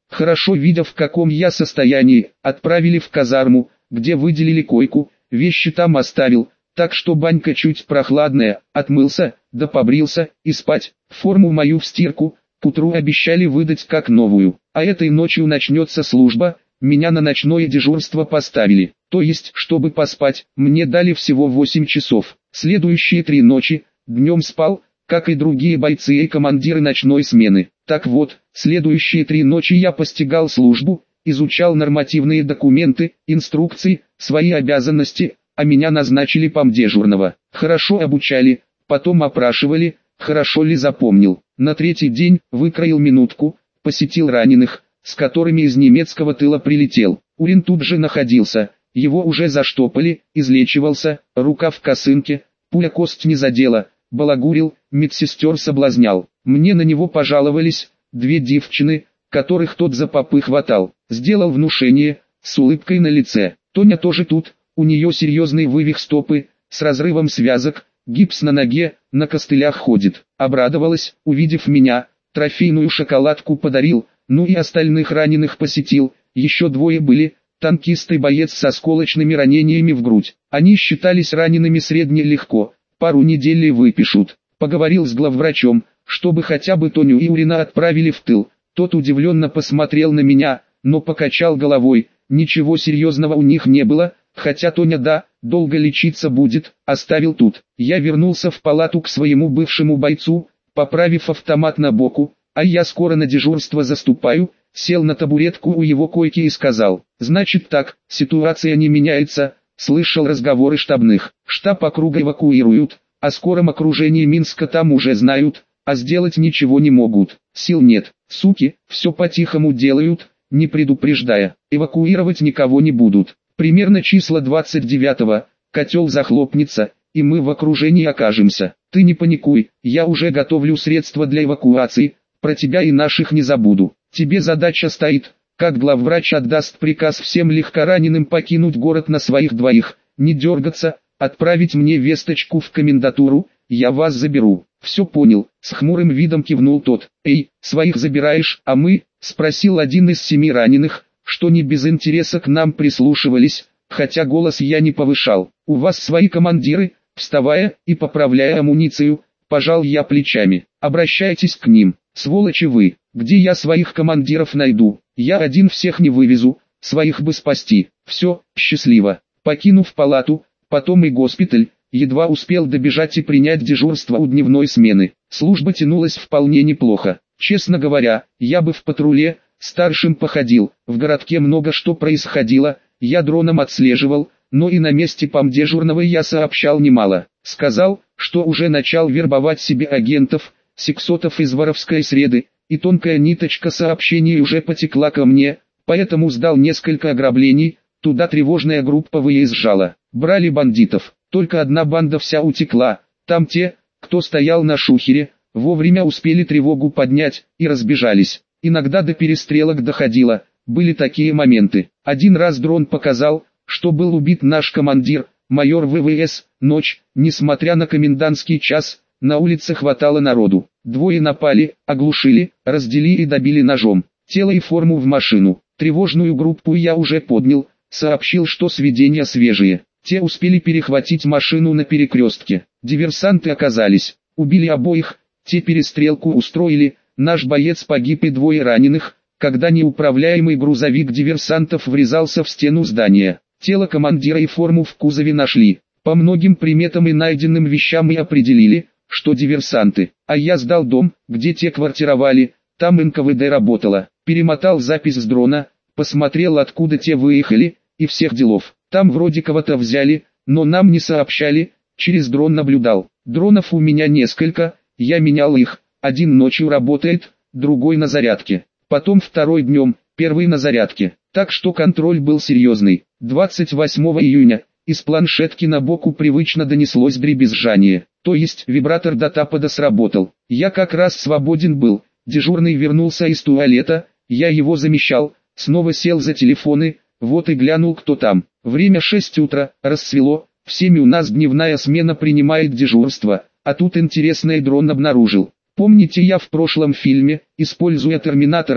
Хорошо видя, в каком я состоянии, отправили в казарму, где выделили койку, вещи там оставил, так что банька чуть прохладная, отмылся, да побрился, и спать. Форму мою в стирку, к утру обещали выдать как новую, а этой ночью начнется служба, меня на ночное дежурство поставили, то есть, чтобы поспать, мне дали всего восемь часов. Следующие три ночи, днем спал, как и другие бойцы и командиры ночной смены. Так вот, следующие три ночи я постигал службу, изучал нормативные документы, инструкции, свои обязанности, а меня назначили помдежурного. Хорошо обучали, потом опрашивали, хорошо ли запомнил. На третий день выкроил минутку, посетил раненых, с которыми из немецкого тыла прилетел. Урин тут же находился, его уже заштопали, излечивался, рука в косынке, пуля кость не задела, балагурил, медсестер соблазнял. Мне на него пожаловались две девчины, которых тот за попы хватал. Сделал внушение, с улыбкой на лице. Тоня тоже тут, у нее серьезный вывих стопы, с разрывом связок, гипс на ноге, на костылях ходит. Обрадовалась, увидев меня, трофейную шоколадку подарил, ну и остальных раненых посетил. Еще двое были, танкист и боец с осколочными ранениями в грудь. Они считались ранеными средне легко, пару недель и выпишут. Поговорил с главврачом, чтобы хотя бы Тоню и Урина отправили в тыл. Тот удивленно посмотрел на меня, но покачал головой, ничего серьезного у них не было, хотя Тоня да, долго лечиться будет, оставил тут. Я вернулся в палату к своему бывшему бойцу, поправив автомат на боку, а я скоро на дежурство заступаю, сел на табуретку у его койки и сказал: значит так, ситуация не меняется, слышал разговоры штабных, штаб округа эвакуируют, о скором окружении Минска там уже знают, а сделать ничего не могут, сил нет, суки, все по-тихому делают, не предупреждая, эвакуировать никого не будут. Примерно числа двадцать девятого, котел захлопнется, и мы в окружении окажемся. Ты не паникуй, я уже готовлю средства для эвакуации, про тебя и наших не забуду. Тебе задача стоит, как главврач отдаст приказ всем легкораненым покинуть город на своих двоих, не дергаться, отправить мне весточку в комендатуру, я вас заберу. Все понял, с хмурым видом кивнул тот. Эй, своих забираешь, а мы, спросил один из семи раненых, что не без интереса к нам прислушивались, хотя голос я не повышал. У вас свои командиры, вставая и поправляя амуницию, пожал я плечами. Обращайтесь к ним, сволочи вы, где я своих командиров найду, я один всех не вывезу, своих бы спасти. Все, счастливо. Покинув палату, потом и госпиталь, едва успел добежать и принять дежурство у дневной смены. Служба тянулась вполне неплохо. Честно говоря, я бы в патруле, старшим походил, в городке много что происходило, я дроном отслеживал, но и на месте помдежурного я сообщал немало. Сказал, что уже начал вербовать себе агентов, сексотов из воровской среды, и тонкая ниточка сообщений уже потекла ко мне, поэтому сдал несколько ограблений, туда тревожная группа выезжала. Брали бандитов, только одна банда вся утекла, там те, кто стоял на шухере, вовремя успели тревогу поднять и разбежались. Иногда до перестрелок доходило, были такие моменты. Один раз дрон показал, что был убит наш командир, майор ВВС, ночь, несмотря на комендантский час, на улице хватало народу. Двое напали, оглушили, разделили и добили ножом. Тело и форму в машину. Тревожную группу я уже поднял, сообщил, что сведения свежие. Те успели перехватить машину на перекрестке. Диверсанты оказались, убили обоих, те перестрелку устроили, наш боец погиб и двое раненых, когда неуправляемый грузовик диверсантов врезался в стену здания. Тело командира и форму в кузове нашли. По многим приметам и найденным вещам и определили, что диверсанты. А я сдал дом, где те квартировали, там эн ка вэ дэ работало. Перемотал запись с дрона, посмотрел, откуда те выехали, и всех делов. Там вроде кого-то взяли, но нам не сообщали, через дрон наблюдал. Дронов у меня несколько, я менял их, один ночью работает, другой на зарядке. Потом второй днем, первый на зарядке. Так что контроль был серьезный. двадцать восьмого июня, из планшетки на боку привычно донеслось дребезжание. То есть вибратор датапада сработал. Я как раз свободен был, дежурный вернулся из туалета, я его замещал, снова сел за телефоны, вот и глянул, кто там. Время шесть утра, рассвело, в семь у нас дневная смена принимает дежурство, а тут интересный дрон обнаружил. Помните, я в прошлом фильме, используя терминаторов,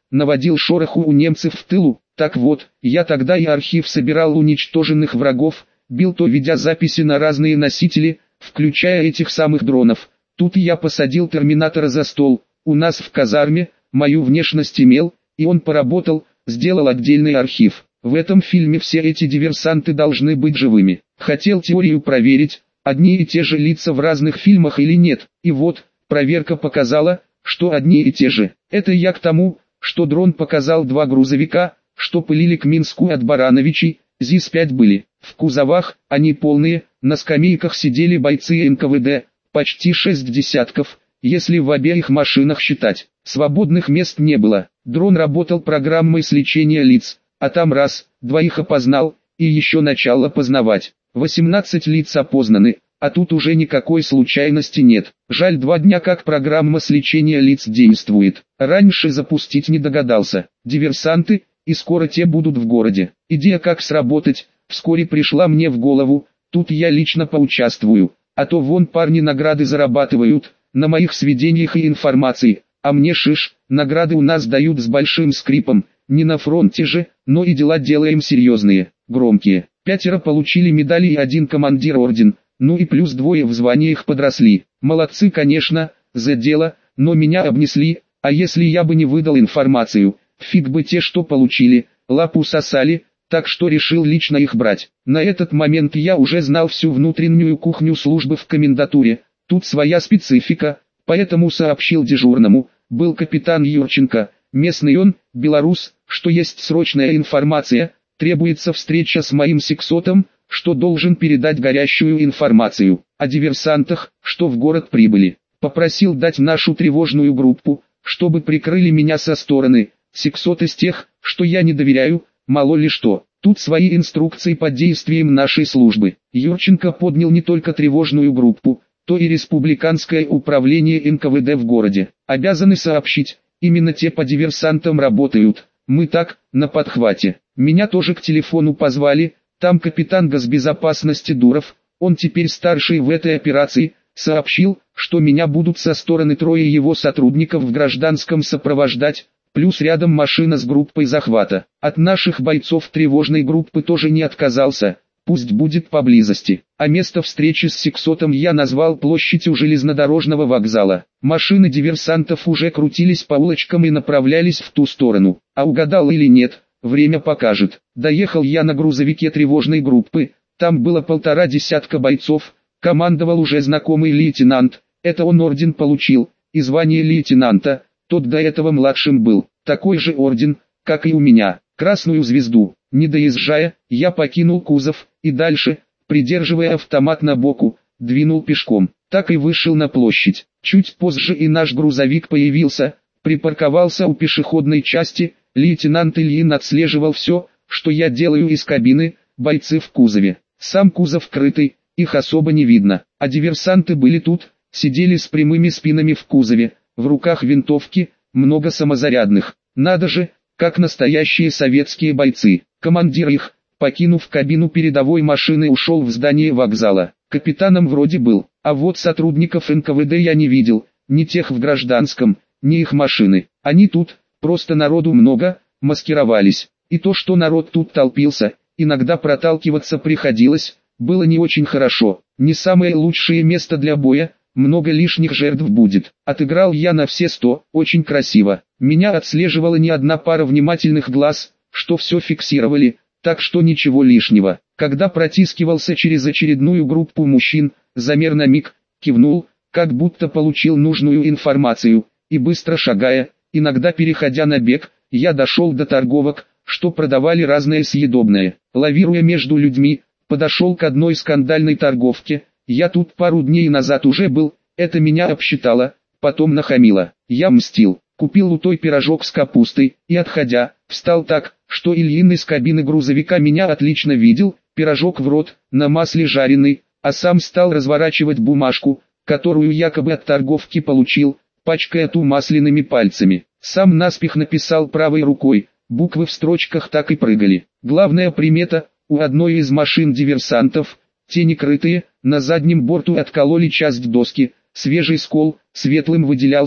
наводил шороху у немцев в тылу. Так вот, я тогда и архив собирал уничтоженных врагов, бил то ведя записи на разные носители, включая этих самых дронов. Тут я посадил терминатора за стол, у нас в казарме, мою внешность имел, и он поработал, сделал отдельный архив. В этом фильме все эти диверсанты должны быть живыми. Хотел теорию проверить, одни и те же лица в разных фильмах или нет, и вот, проверка показала, что одни и те же. Это я к тому, что дрон показал два грузовика, что пылили к Минску от Барановичей, ЗИС пять были. В кузовах, они полные, на скамейках сидели бойцы эн ка вэ дэ, почти шесть десятков, если в обеих машинах считать. Свободных мест не было. Дрон работал программой сличения лиц, а там раз, двоих опознал, и еще начал опознавать. восемнадцать лиц опознаны, а тут уже никакой случайности нет. Жаль, два дня как программа сличения лиц действует. Раньше запустить не догадался. Диверсанты, и скоро те будут в городе. Идея как сработать, вскоре пришла мне в голову, тут я лично поучаствую, а то вон парни награды зарабатывают, на моих сведениях и информации, а мне шиш, награды у нас дают с большим скрипом, не на фронте же, но и дела делаем серьезные, громкие. Пятеро получили медали и один командир орден, ну и плюс двое в званиях подросли. Молодцы, конечно, за дело, но меня обнесли, а если я бы не выдал информацию, фиг бы те, что получили, лапу сосали, так что решил лично их брать. На этот момент я уже знал всю внутреннюю кухню службы в комендатуре, тут своя специфика, поэтому сообщил дежурному, был капитан Юрченко, местный он, белорус, что есть срочная информация, требуется встреча с моим сексотом, что должен передать горящую информацию о диверсантах, что в город прибыли. Попросил дать нашу тревожную группу, чтобы прикрыли меня со стороны. Сексот из тех, что я не доверяю, мало ли что. Тут свои инструкции под действием нашей службы. Юрченко поднял не только тревожную группу, то и республиканское управление эн ка вэ дэ в городе. Обязаны сообщить, именно те по диверсантам работают. Мы так, на подхвате. Меня тоже к телефону позвали, там капитан госбезопасности Дуров, он теперь старший в этой операции, сообщил, что меня будут со стороны трое его сотрудников в гражданском сопровождать, плюс рядом машина с группой захвата. От наших бойцов тревожной группы тоже не отказался, пусть будет поблизости. А место встречи с сексотом я назвал площадь у железнодорожного вокзала. Машины диверсантов уже крутились по улочкам и направлялись в ту сторону. А угадал или нет, время покажет. Доехал я на грузовике тревожной группы, там было полтора десятка бойцов, командовал уже знакомый лейтенант, это он орден получил, и звание лейтенанта, тот до этого младшим был, такой же орден, как и у меня, красную звезду. Не доезжая, я покинул кузов, и дальше, придерживая автомат на боку, двинул пешком, так и вышел на площадь. Чуть позже и наш грузовик появился, припарковался у пешеходной части, лейтенант Ильин отслеживал все, что я делаю из кабины, бойцы в кузове. Сам кузов крытый, их особо не видно, а диверсанты были тут, сидели с прямыми спинами в кузове, в руках винтовки, много самозарядных. Надо же, как настоящие советские бойцы. Командир их, покинув кабину передовой машины, ушел в здание вокзала. Капитаном вроде был, а вот сотрудников эн ка вэ дэ я не видел, ни тех в гражданском, ни их машины. Они тут, просто народу много, маскировались. И то, что народ тут толпился, иногда проталкиваться приходилось, было не очень хорошо. Не самое лучшее место для боя, много лишних жертв будет. Отыграл я на все сто, очень красиво. Меня отслеживала не одна пара внимательных глаз, что все фиксировали, так что ничего лишнего. Когда протискивался через очередную группу мужчин, замер на миг, кивнул, как будто получил нужную информацию, и быстро шагая, иногда переходя на бег, я дошел до торговок, что продавали разное съедобное. Лавируя между людьми, подошел к одной скандальной торговке. Я тут пару дней назад уже был, это меня обсчитало, потом нахамило. Я мстил, купил у той пирожок с капустой, и отходя, встал так, что Ильин из кабины грузовика меня отлично видел, пирожок в рот, на масле жареный, а сам стал разворачивать бумажку, которую якобы от торговки получил, пачкая ту масляными пальцами. Сам наспех написал правой рукой, буквы в строчках так и прыгали. Главная примета, у одной из машин диверсантов, те некрытые, на заднем борту откололи часть доски, свежий скол, светлым выделялся,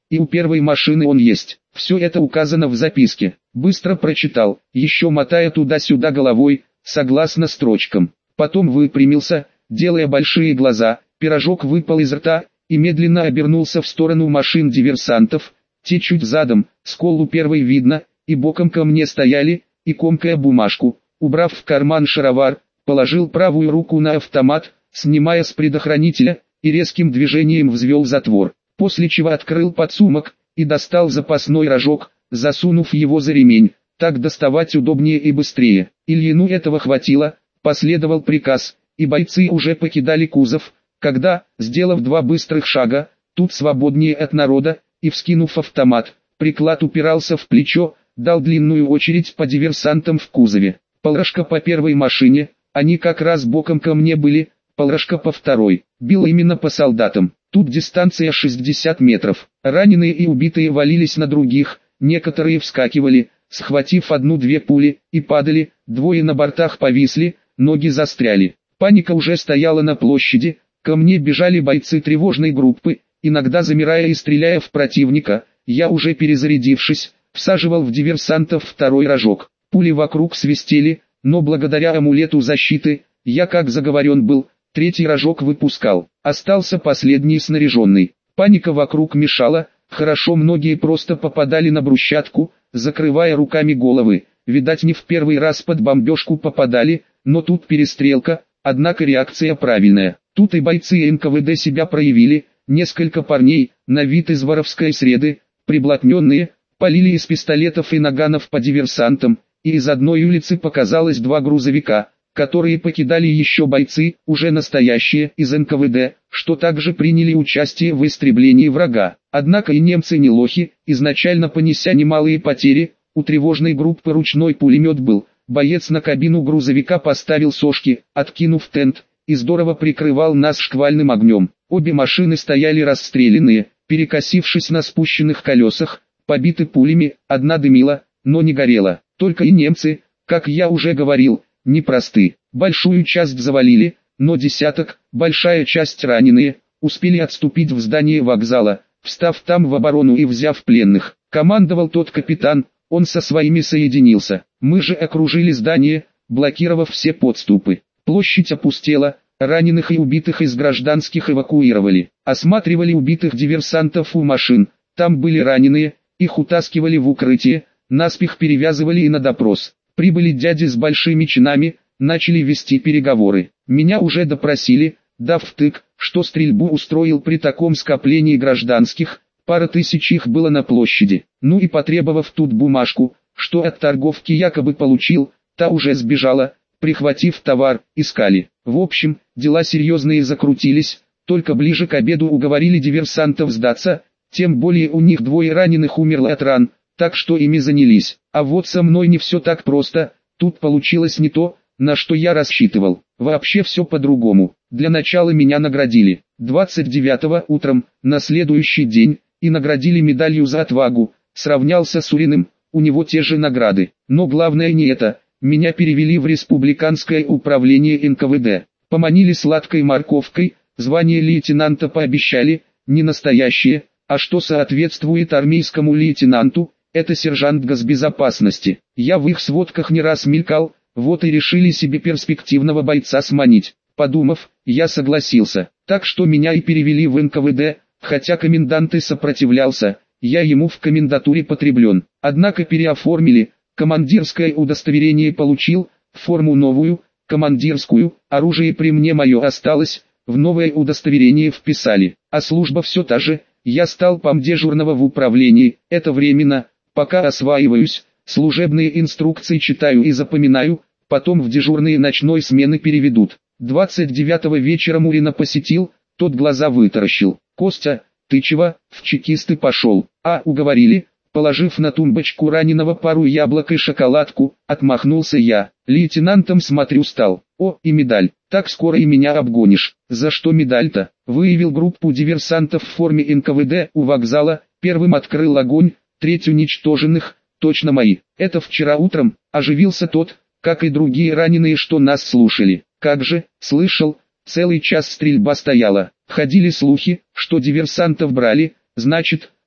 и у первой машины он есть. Все это указано в записке. Быстро прочитал, еще мотая туда-сюда головой, согласно строчкам. Потом выпрямился, делая большие глаза, пирожок выпал из рта, и медленно обернулся в сторону машин диверсантов. Те чуть задом, сколу первой видно, и боком ко мне стояли, и комкая бумажку, убрав в карман шаровар, положил правую руку на автомат, снимая с предохранителя, и резким движением взвел затвор, после чего открыл подсумок, и достал запасной рожок, засунув его за ремень, так доставать удобнее и быстрее. Ильину этого хватило, последовал приказ, и бойцы уже покидали кузов, когда, сделав два быстрых шага, тут свободнее от народа, и вскинув автомат, приклад упирался в плечо, дал длинную очередь по диверсантам в кузове. Полрожка по первой машине, они как раз боком ко мне были, полрожка по второй, бил именно по солдатам. Тут дистанция шестьдесят метров, раненые и убитые валились на других, некоторые вскакивали, схватив одну-две пули, и падали, двое на бортах повисли, ноги застряли. Паника уже стояла на площади, ко мне бежали бойцы тревожной группы, иногда замирая и стреляя в противника. Я уже перезарядившись, всаживал в диверсантов второй рожок. Пули вокруг свистели, но благодаря амулету защиты, я как заговорен был, третий рожок выпускал. Остался последний снаряженный. Паника вокруг мешала, хорошо многие просто попадали на брусчатку, закрывая руками головы. Видать, не в первый раз под бомбежку попадали, но тут перестрелка, однако реакция правильная. Тут и бойцы эн ка вэ дэ себя проявили, несколько парней, на вид из воровской среды, приблотненные, полили из пистолетов и наганов по диверсантам, и из одной улицы показалось два грузовика, которые покидали еще бойцы, уже настоящие, из эн ка вэ дэ, что также приняли участие в истреблении врага. Однако и немцы не лохи, изначально понеся немалые потери, у тревожной группы ручной пулемет был, боец на кабину грузовика поставил сошки, откинув тент, и здорово прикрывал нас шквальным огнем. Обе машины стояли расстрелянные, перекосившись на спущенных колесах, побиты пулями, одна дымила, но не горела. Только и немцы, как я уже говорил, непросты. Большую часть завалили, но десяток, большая часть раненые, успели отступить в здание вокзала, встав там в оборону и взяв пленных. Командовал тот капитан, он со своими соединился. Мы же окружили здание, блокировав все подступы. Площадь опустела, раненых и убитых из гражданских эвакуировали. Осматривали убитых диверсантов у машин, там были раненые, их утаскивали в укрытие, наспех перевязывали и на допрос. Прибыли дяди с большими чинами, начали вести переговоры. Меня уже допросили, дав втык, что стрельбу устроил при таком скоплении гражданских, пара тысяч их было на площади. Ну и потребовав тут бумажку, что от торговки якобы получил, та уже сбежала, прихватив товар, искали. В общем, дела серьезные закрутились, только ближе к обеду уговорили диверсантов сдаться, тем более у них двое раненых умерло от ран, так что ими занялись. А вот со мной не все так просто, тут получилось не то, на что я рассчитывал. Вообще все по-другому. Для начала меня наградили двадцать девятого утром, на следующий день, и наградили медалью за отвагу, сравнялся с Уриным, у него те же награды. Но главное не это, меня перевели в республиканское управление эн ка вэ дэ. Поманили сладкой морковкой, звание лейтенанта пообещали, не настоящее, а что соответствует армейскому лейтенанту, это сержант госбезопасности. Я в их сводках не раз мелькал, вот и решили себе перспективного бойца сманить. Подумав, я согласился, так что меня и перевели в эн ка вэ дэ, хотя комендант и сопротивлялся, я ему в комендатуре потреблен. Однако переоформили, командирское удостоверение получил, форму новую, командирскую, оружие при мне мое осталось, в новое удостоверение вписали, а служба все та же, я стал помдежурного в управлении, это временно, пока осваиваюсь, служебные инструкции читаю и запоминаю, потом в дежурные ночной смены переведут. двадцать девятого вечером Урина посетил, тот глаза вытаращил. «Костя, ты чего, в чекисты пошел?» «А, уговорили», положив на тумбочку раненого пару яблок и шоколадку, отмахнулся я. Лейтенантом смотрю стал. «О, и медаль, так скоро и меня обгонишь». «За что медаль-то?» Выявил группу диверсантов в форме эн ка вэ дэ у вокзала, первым открыл огонь, треть уничтоженных, точно мои. Это вчера утром, оживился тот, как и другие раненые, что нас слушали. Как же, слышал, целый час стрельба стояла. Ходили слухи, что диверсантов брали, значит,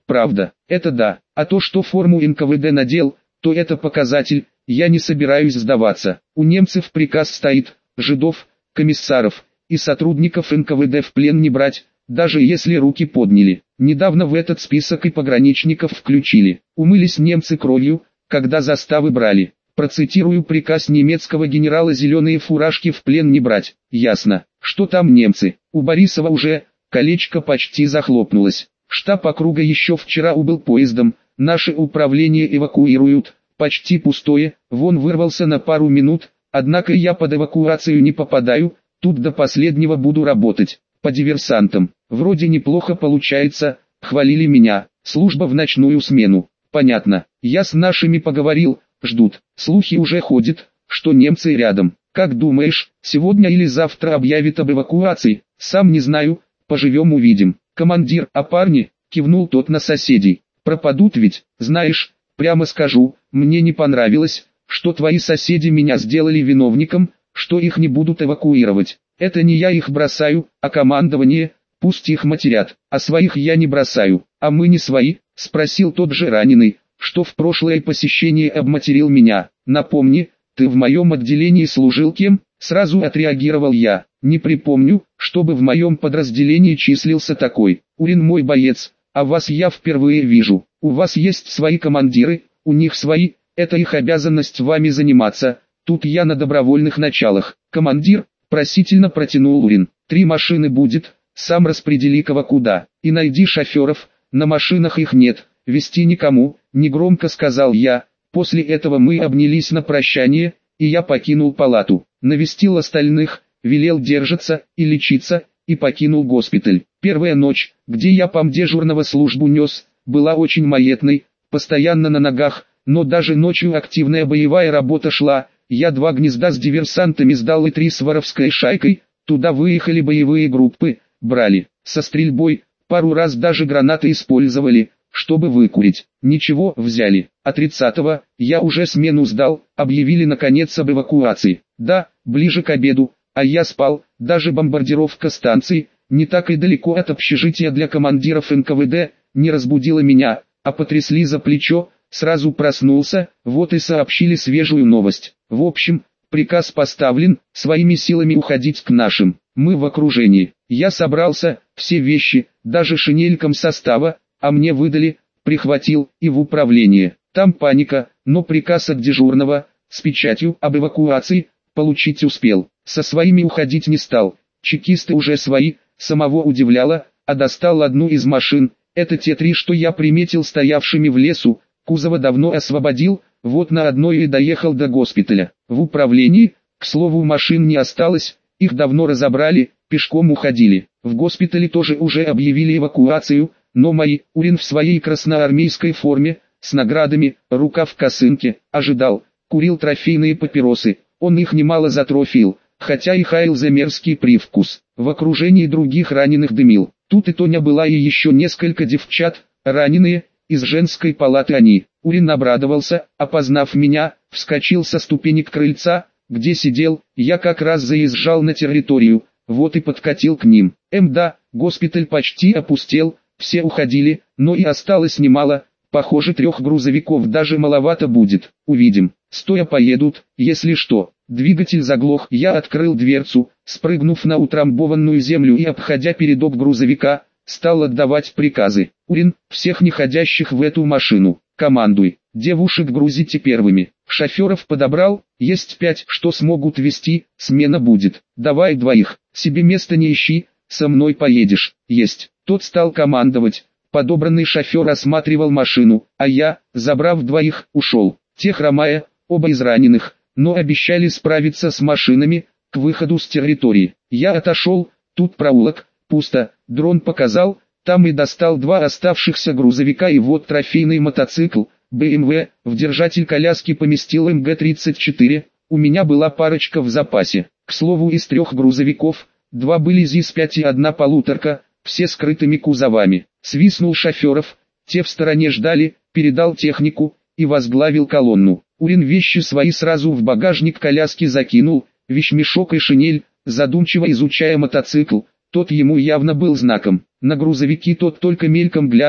правда, это да, а то, что форму эн ка вэ дэ надел, то это показатель, я не собираюсь сдаваться. У немцев приказ стоит, жидов, комиссаров и сотрудников эн ка вэ дэ в плен не брать, даже если руки подняли. Недавно в этот список и пограничников включили. Умылись немцы кровью, когда заставы брали. Процитирую приказ немецкого генерала: зеленые фуражки в плен не брать. Ясно, что там немцы. У Борисова уже колечко почти захлопнулось. Штаб округа еще вчера убыл поездом, наше управление эвакуируют, почти пустое, вон вырвался на пару минут, однако я под эвакуацию не попадаю, тут до последнего буду работать. По диверсантам, вроде неплохо получается, хвалили меня, служба в ночную смену. Понятно, я с нашими поговорил, ждут, слухи уже ходят, что немцы рядом. Как думаешь, сегодня или завтра объявят об эвакуации? Сам не знаю, поживем увидим. Командир, а парни, кивнул тот на соседей, пропадут ведь, знаешь, прямо скажу, мне не понравилось, что твои соседи меня сделали виновником, что их не будут эвакуировать. Это не я их бросаю, а командование, пусть их матерят, а своих я не бросаю. А мы не свои, спросил тот же раненый, что в прошлое посещение обматерил меня. Напомни, ты в моем отделении служил кем? Сразу отреагировал я. Не припомню, чтобы в моем подразделении числился такой. Урин мой боец, а вас я впервые вижу. У вас есть свои командиры, у них свои, это их обязанность вами заниматься. Тут я на добровольных началах. Командир, просительно протянул Урин. Три машины будет, сам распредели кого куда, и найди шоферов, на машинах их нет, вести никому, негромко сказал я. После этого мы обнялись на прощание, и я покинул палату, навестил остальных, велел держаться и лечиться, и покинул госпиталь. Первая ночь, где я помдежурного службу нес, была очень маятной, постоянно на ногах, но даже ночью активная боевая работа шла. Я два гнезда с диверсантами сдал и три с воровской шайкой, туда выехали боевые группы, брали, со стрельбой, пару раз даже гранаты использовали, чтобы выкурить. Ничего, взяли. А тридцатого я уже смену сдал, объявили наконец об эвакуации. Да, ближе к обеду, а я спал, даже бомбардировка станции, не так и далеко от общежития для командиров эн ка вэ дэ, не разбудила меня, а потрясли за плечо. Сразу проснулся, вот и сообщили свежую новость. В общем, приказ поставлен, своими силами уходить к нашим. Мы в окружении. Я собрался, все вещи, даже шинель комсостава, а мне выдали, прихватил, и в управление. Там паника, но приказ от дежурного, с печатью об эвакуации, получить успел. Со своими уходить не стал. Чекисты уже свои, самого удивляло, а достал одну из машин. Это те три, что я приметил стоявшими в лесу. Кузова давно освободил, вот на одной и доехал до госпиталя. В управлении, к слову, машин не осталось, их давно разобрали, пешком уходили. В госпитале тоже уже объявили эвакуацию, но мои, Урин в своей красноармейской форме, с наградами, рука в косынке, ожидал, курил трофейные папиросы, он их немало затрофил, хотя и хаял за мерзкий привкус. В окружении других раненых дымил. Тут и Тоня была и еще несколько девчат, раненые. Из женской палаты они. Урин обрадовался, опознав меня, вскочил со ступенек крыльца, где сидел, я как раз заезжал на территорию, вот и подкатил к ним. Эм да, госпиталь почти опустел, все уходили, но и осталось немало, похоже трех грузовиков даже маловато будет, увидим. Стоя поедут, если что. Двигатель заглох, я открыл дверцу, спрыгнув на утрамбованную землю и обходя передок грузовика, стал отдавать приказы. Урин, всех неходящих в эту машину, командуй, девушек грузите первыми, шоферов подобрал, есть пять, что смогут везти, смена будет, давай двоих, себе места не ищи, со мной поедешь, есть, тот стал командовать, подобранный шофер осматривал машину, а я, забрав двоих, ушел, те хромая, оба из раненых, но обещали справиться с машинами, к выходу с территории, я отошел, тут проулок, пусто, дрон показал, там и достал два оставшихся грузовика и вот трофейный мотоцикл, бэ эм вэ, в держатель коляски поместил эм гэ тридцать четыре, у меня была парочка в запасе. К слову, из трех грузовиков, два были ЗИС пять и одна полуторка, все скрытыми кузовами. Свистнул шоферов, те в стороне ждали, передал технику и возглавил колонну. Урин вещи свои сразу в багажник коляски закинул, вещмешок и шинель, задумчиво изучая мотоцикл. Тот ему явно был знаком. На грузовики тот только мельком глянул,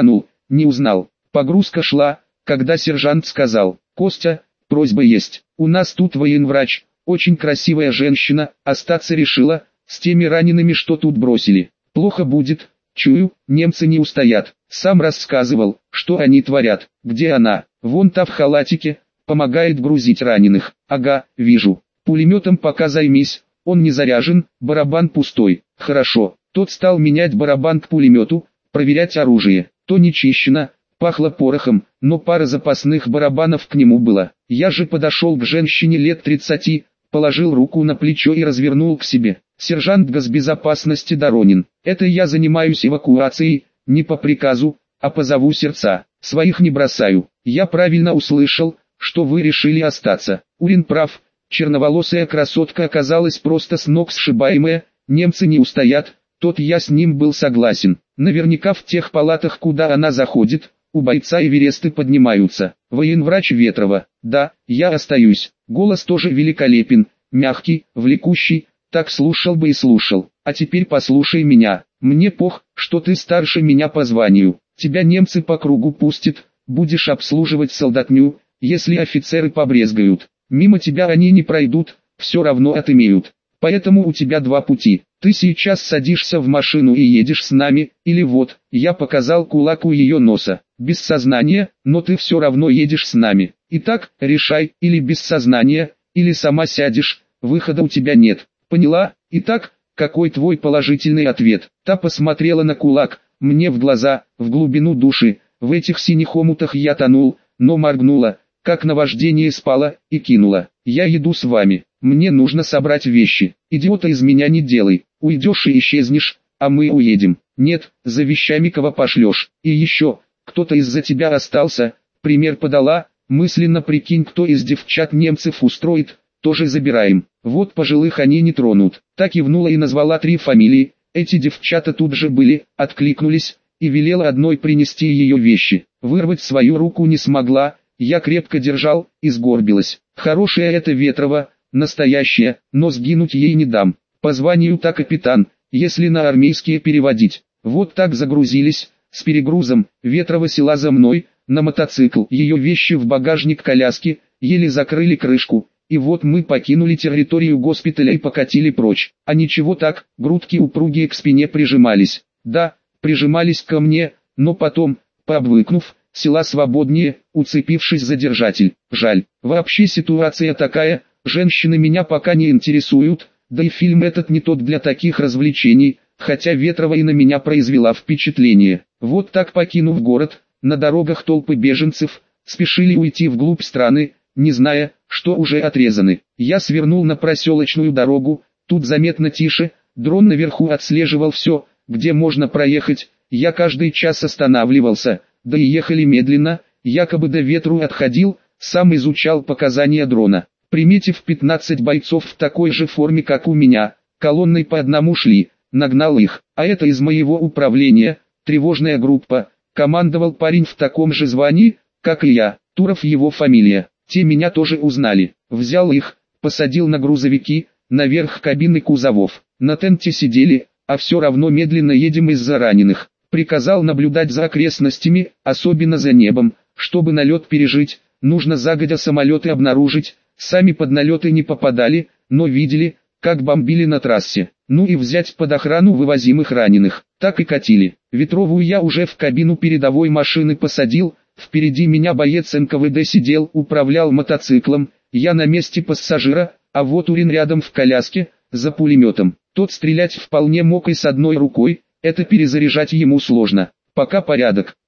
не узнал. Погрузка шла, когда сержант сказал: «Костя, просьба есть. У нас тут военврач, очень красивая женщина, остаться решила, с теми ранеными, что тут бросили. Плохо будет, чую, немцы не устоят». Сам рассказывал, что они творят. Где она? Вон та в халатике, помогает грузить раненых. Ага, вижу. Пулеметом пока займись, он не заряжен, барабан пустой. Хорошо. Тот стал менять барабан к пулемету, проверять оружие. То не чищено, пахло порохом, но пара запасных барабанов к нему было. Я же подошел к женщине лет тридцати, положил руку на плечо и развернул к себе. Сержант госбезопасности Доронин. Это я занимаюсь эвакуацией, не по приказу, а по зову сердца. Своих не бросаю. Я правильно услышал, что вы решили остаться. Урин прав. Черноволосая красотка оказалась просто с ног сшибаемая, немцы не устоят, тот я с ним был согласен. Наверняка в тех палатах, куда она заходит, у бойца Эвересты поднимаются. Военврач Ветрова. Да, я остаюсь. Голос тоже великолепен, мягкий, влекущий, так слушал бы и слушал. А теперь послушай меня. Мне пох, что ты старше меня по званию. Тебя немцы по кругу пустят, будешь обслуживать солдатню, если офицеры побрезгают. Мимо тебя они не пройдут, все равно отымеют. Поэтому у тебя два пути. Ты сейчас садишься в машину и едешь с нами, или вот, я показал кулак у ее носа. Без сознания, но ты все равно едешь с нами. Итак, решай, или без сознания, или сама сядешь, выхода у тебя нет. Поняла? Итак, какой твой положительный ответ? Та посмотрела на кулак, мне в глаза, в глубину души. В этих синих омутах я тонул, но моргнула, как наваждение спала, и кинула. Я еду с вами. Мне нужно собрать вещи. Идиота из меня не делай. Уйдешь и исчезнешь, а мы уедем. Нет, за вещами кого пошлешь. И еще, кто-то из-за тебя остался. Пример подала, мысленно прикинь, кто из девчат немцев устроит, тоже забираем. Вот пожилых они не тронут. Так кивнула и назвала три фамилии. Эти девчата тут же были, откликнулись, и велела одной принести ее вещи. Вырвать свою руку не смогла. Я крепко держал, и сгорбилась. Хорошая эта Ветрова, настоящая, но сгинуть ей не дам. По званию-то капитан, если на армейские переводить. Вот так загрузились, с перегрузом. Ветрова села за мной, на мотоцикл. Ее вещи в багажник коляски, еле закрыли крышку. И вот мы покинули территорию госпиталя и покатили прочь. А ничего так, грудки упругие к спине прижимались. Да, прижимались ко мне, но потом, пообвыкнув, села свободнее, уцепившись за держатель. Жаль, вообще ситуация такая, женщины меня пока не интересуют, да и фильм этот не тот для таких развлечений, хотя Ветрова и на меня произвела впечатление. Вот так, покинув город, на дорогах толпы беженцев, спешили уйти вглубь страны, не зная, что уже отрезаны. Я свернул на проселочную дорогу, тут заметно тише, дрон наверху отслеживал все, где можно проехать, я каждый час останавливался. Да и ехали медленно, якобы до ветру отходил, сам изучал показания дрона. Приметив пятнадцать бойцов в такой же форме, как у меня, колонной по одному шли, нагнал их, а это из моего управления, тревожная группа, командовал парень в таком же звании, как и я, Туров его фамилия. Те меня тоже узнали, взял их, посадил на грузовики, наверх кабины кузовов. На тенте сидели, а все равно медленно едем из-за раненых. Приказал наблюдать за окрестностями, особенно за небом, чтобы налет пережить, нужно загодя самолеты обнаружить, сами под налеты не попадали, но видели, как бомбили на трассе. Ну и взять под охрану вывозимых раненых, так и катили. Ветровую я уже в кабину передовой машины посадил, впереди меня боец эн ка вэ дэ сидел, управлял мотоциклом, я на месте пассажира, а вот Урин рядом в коляске, за пулеметом. Тот стрелять вполне мог и с одной рукой, это перезаряжать ему сложно. Пока порядок.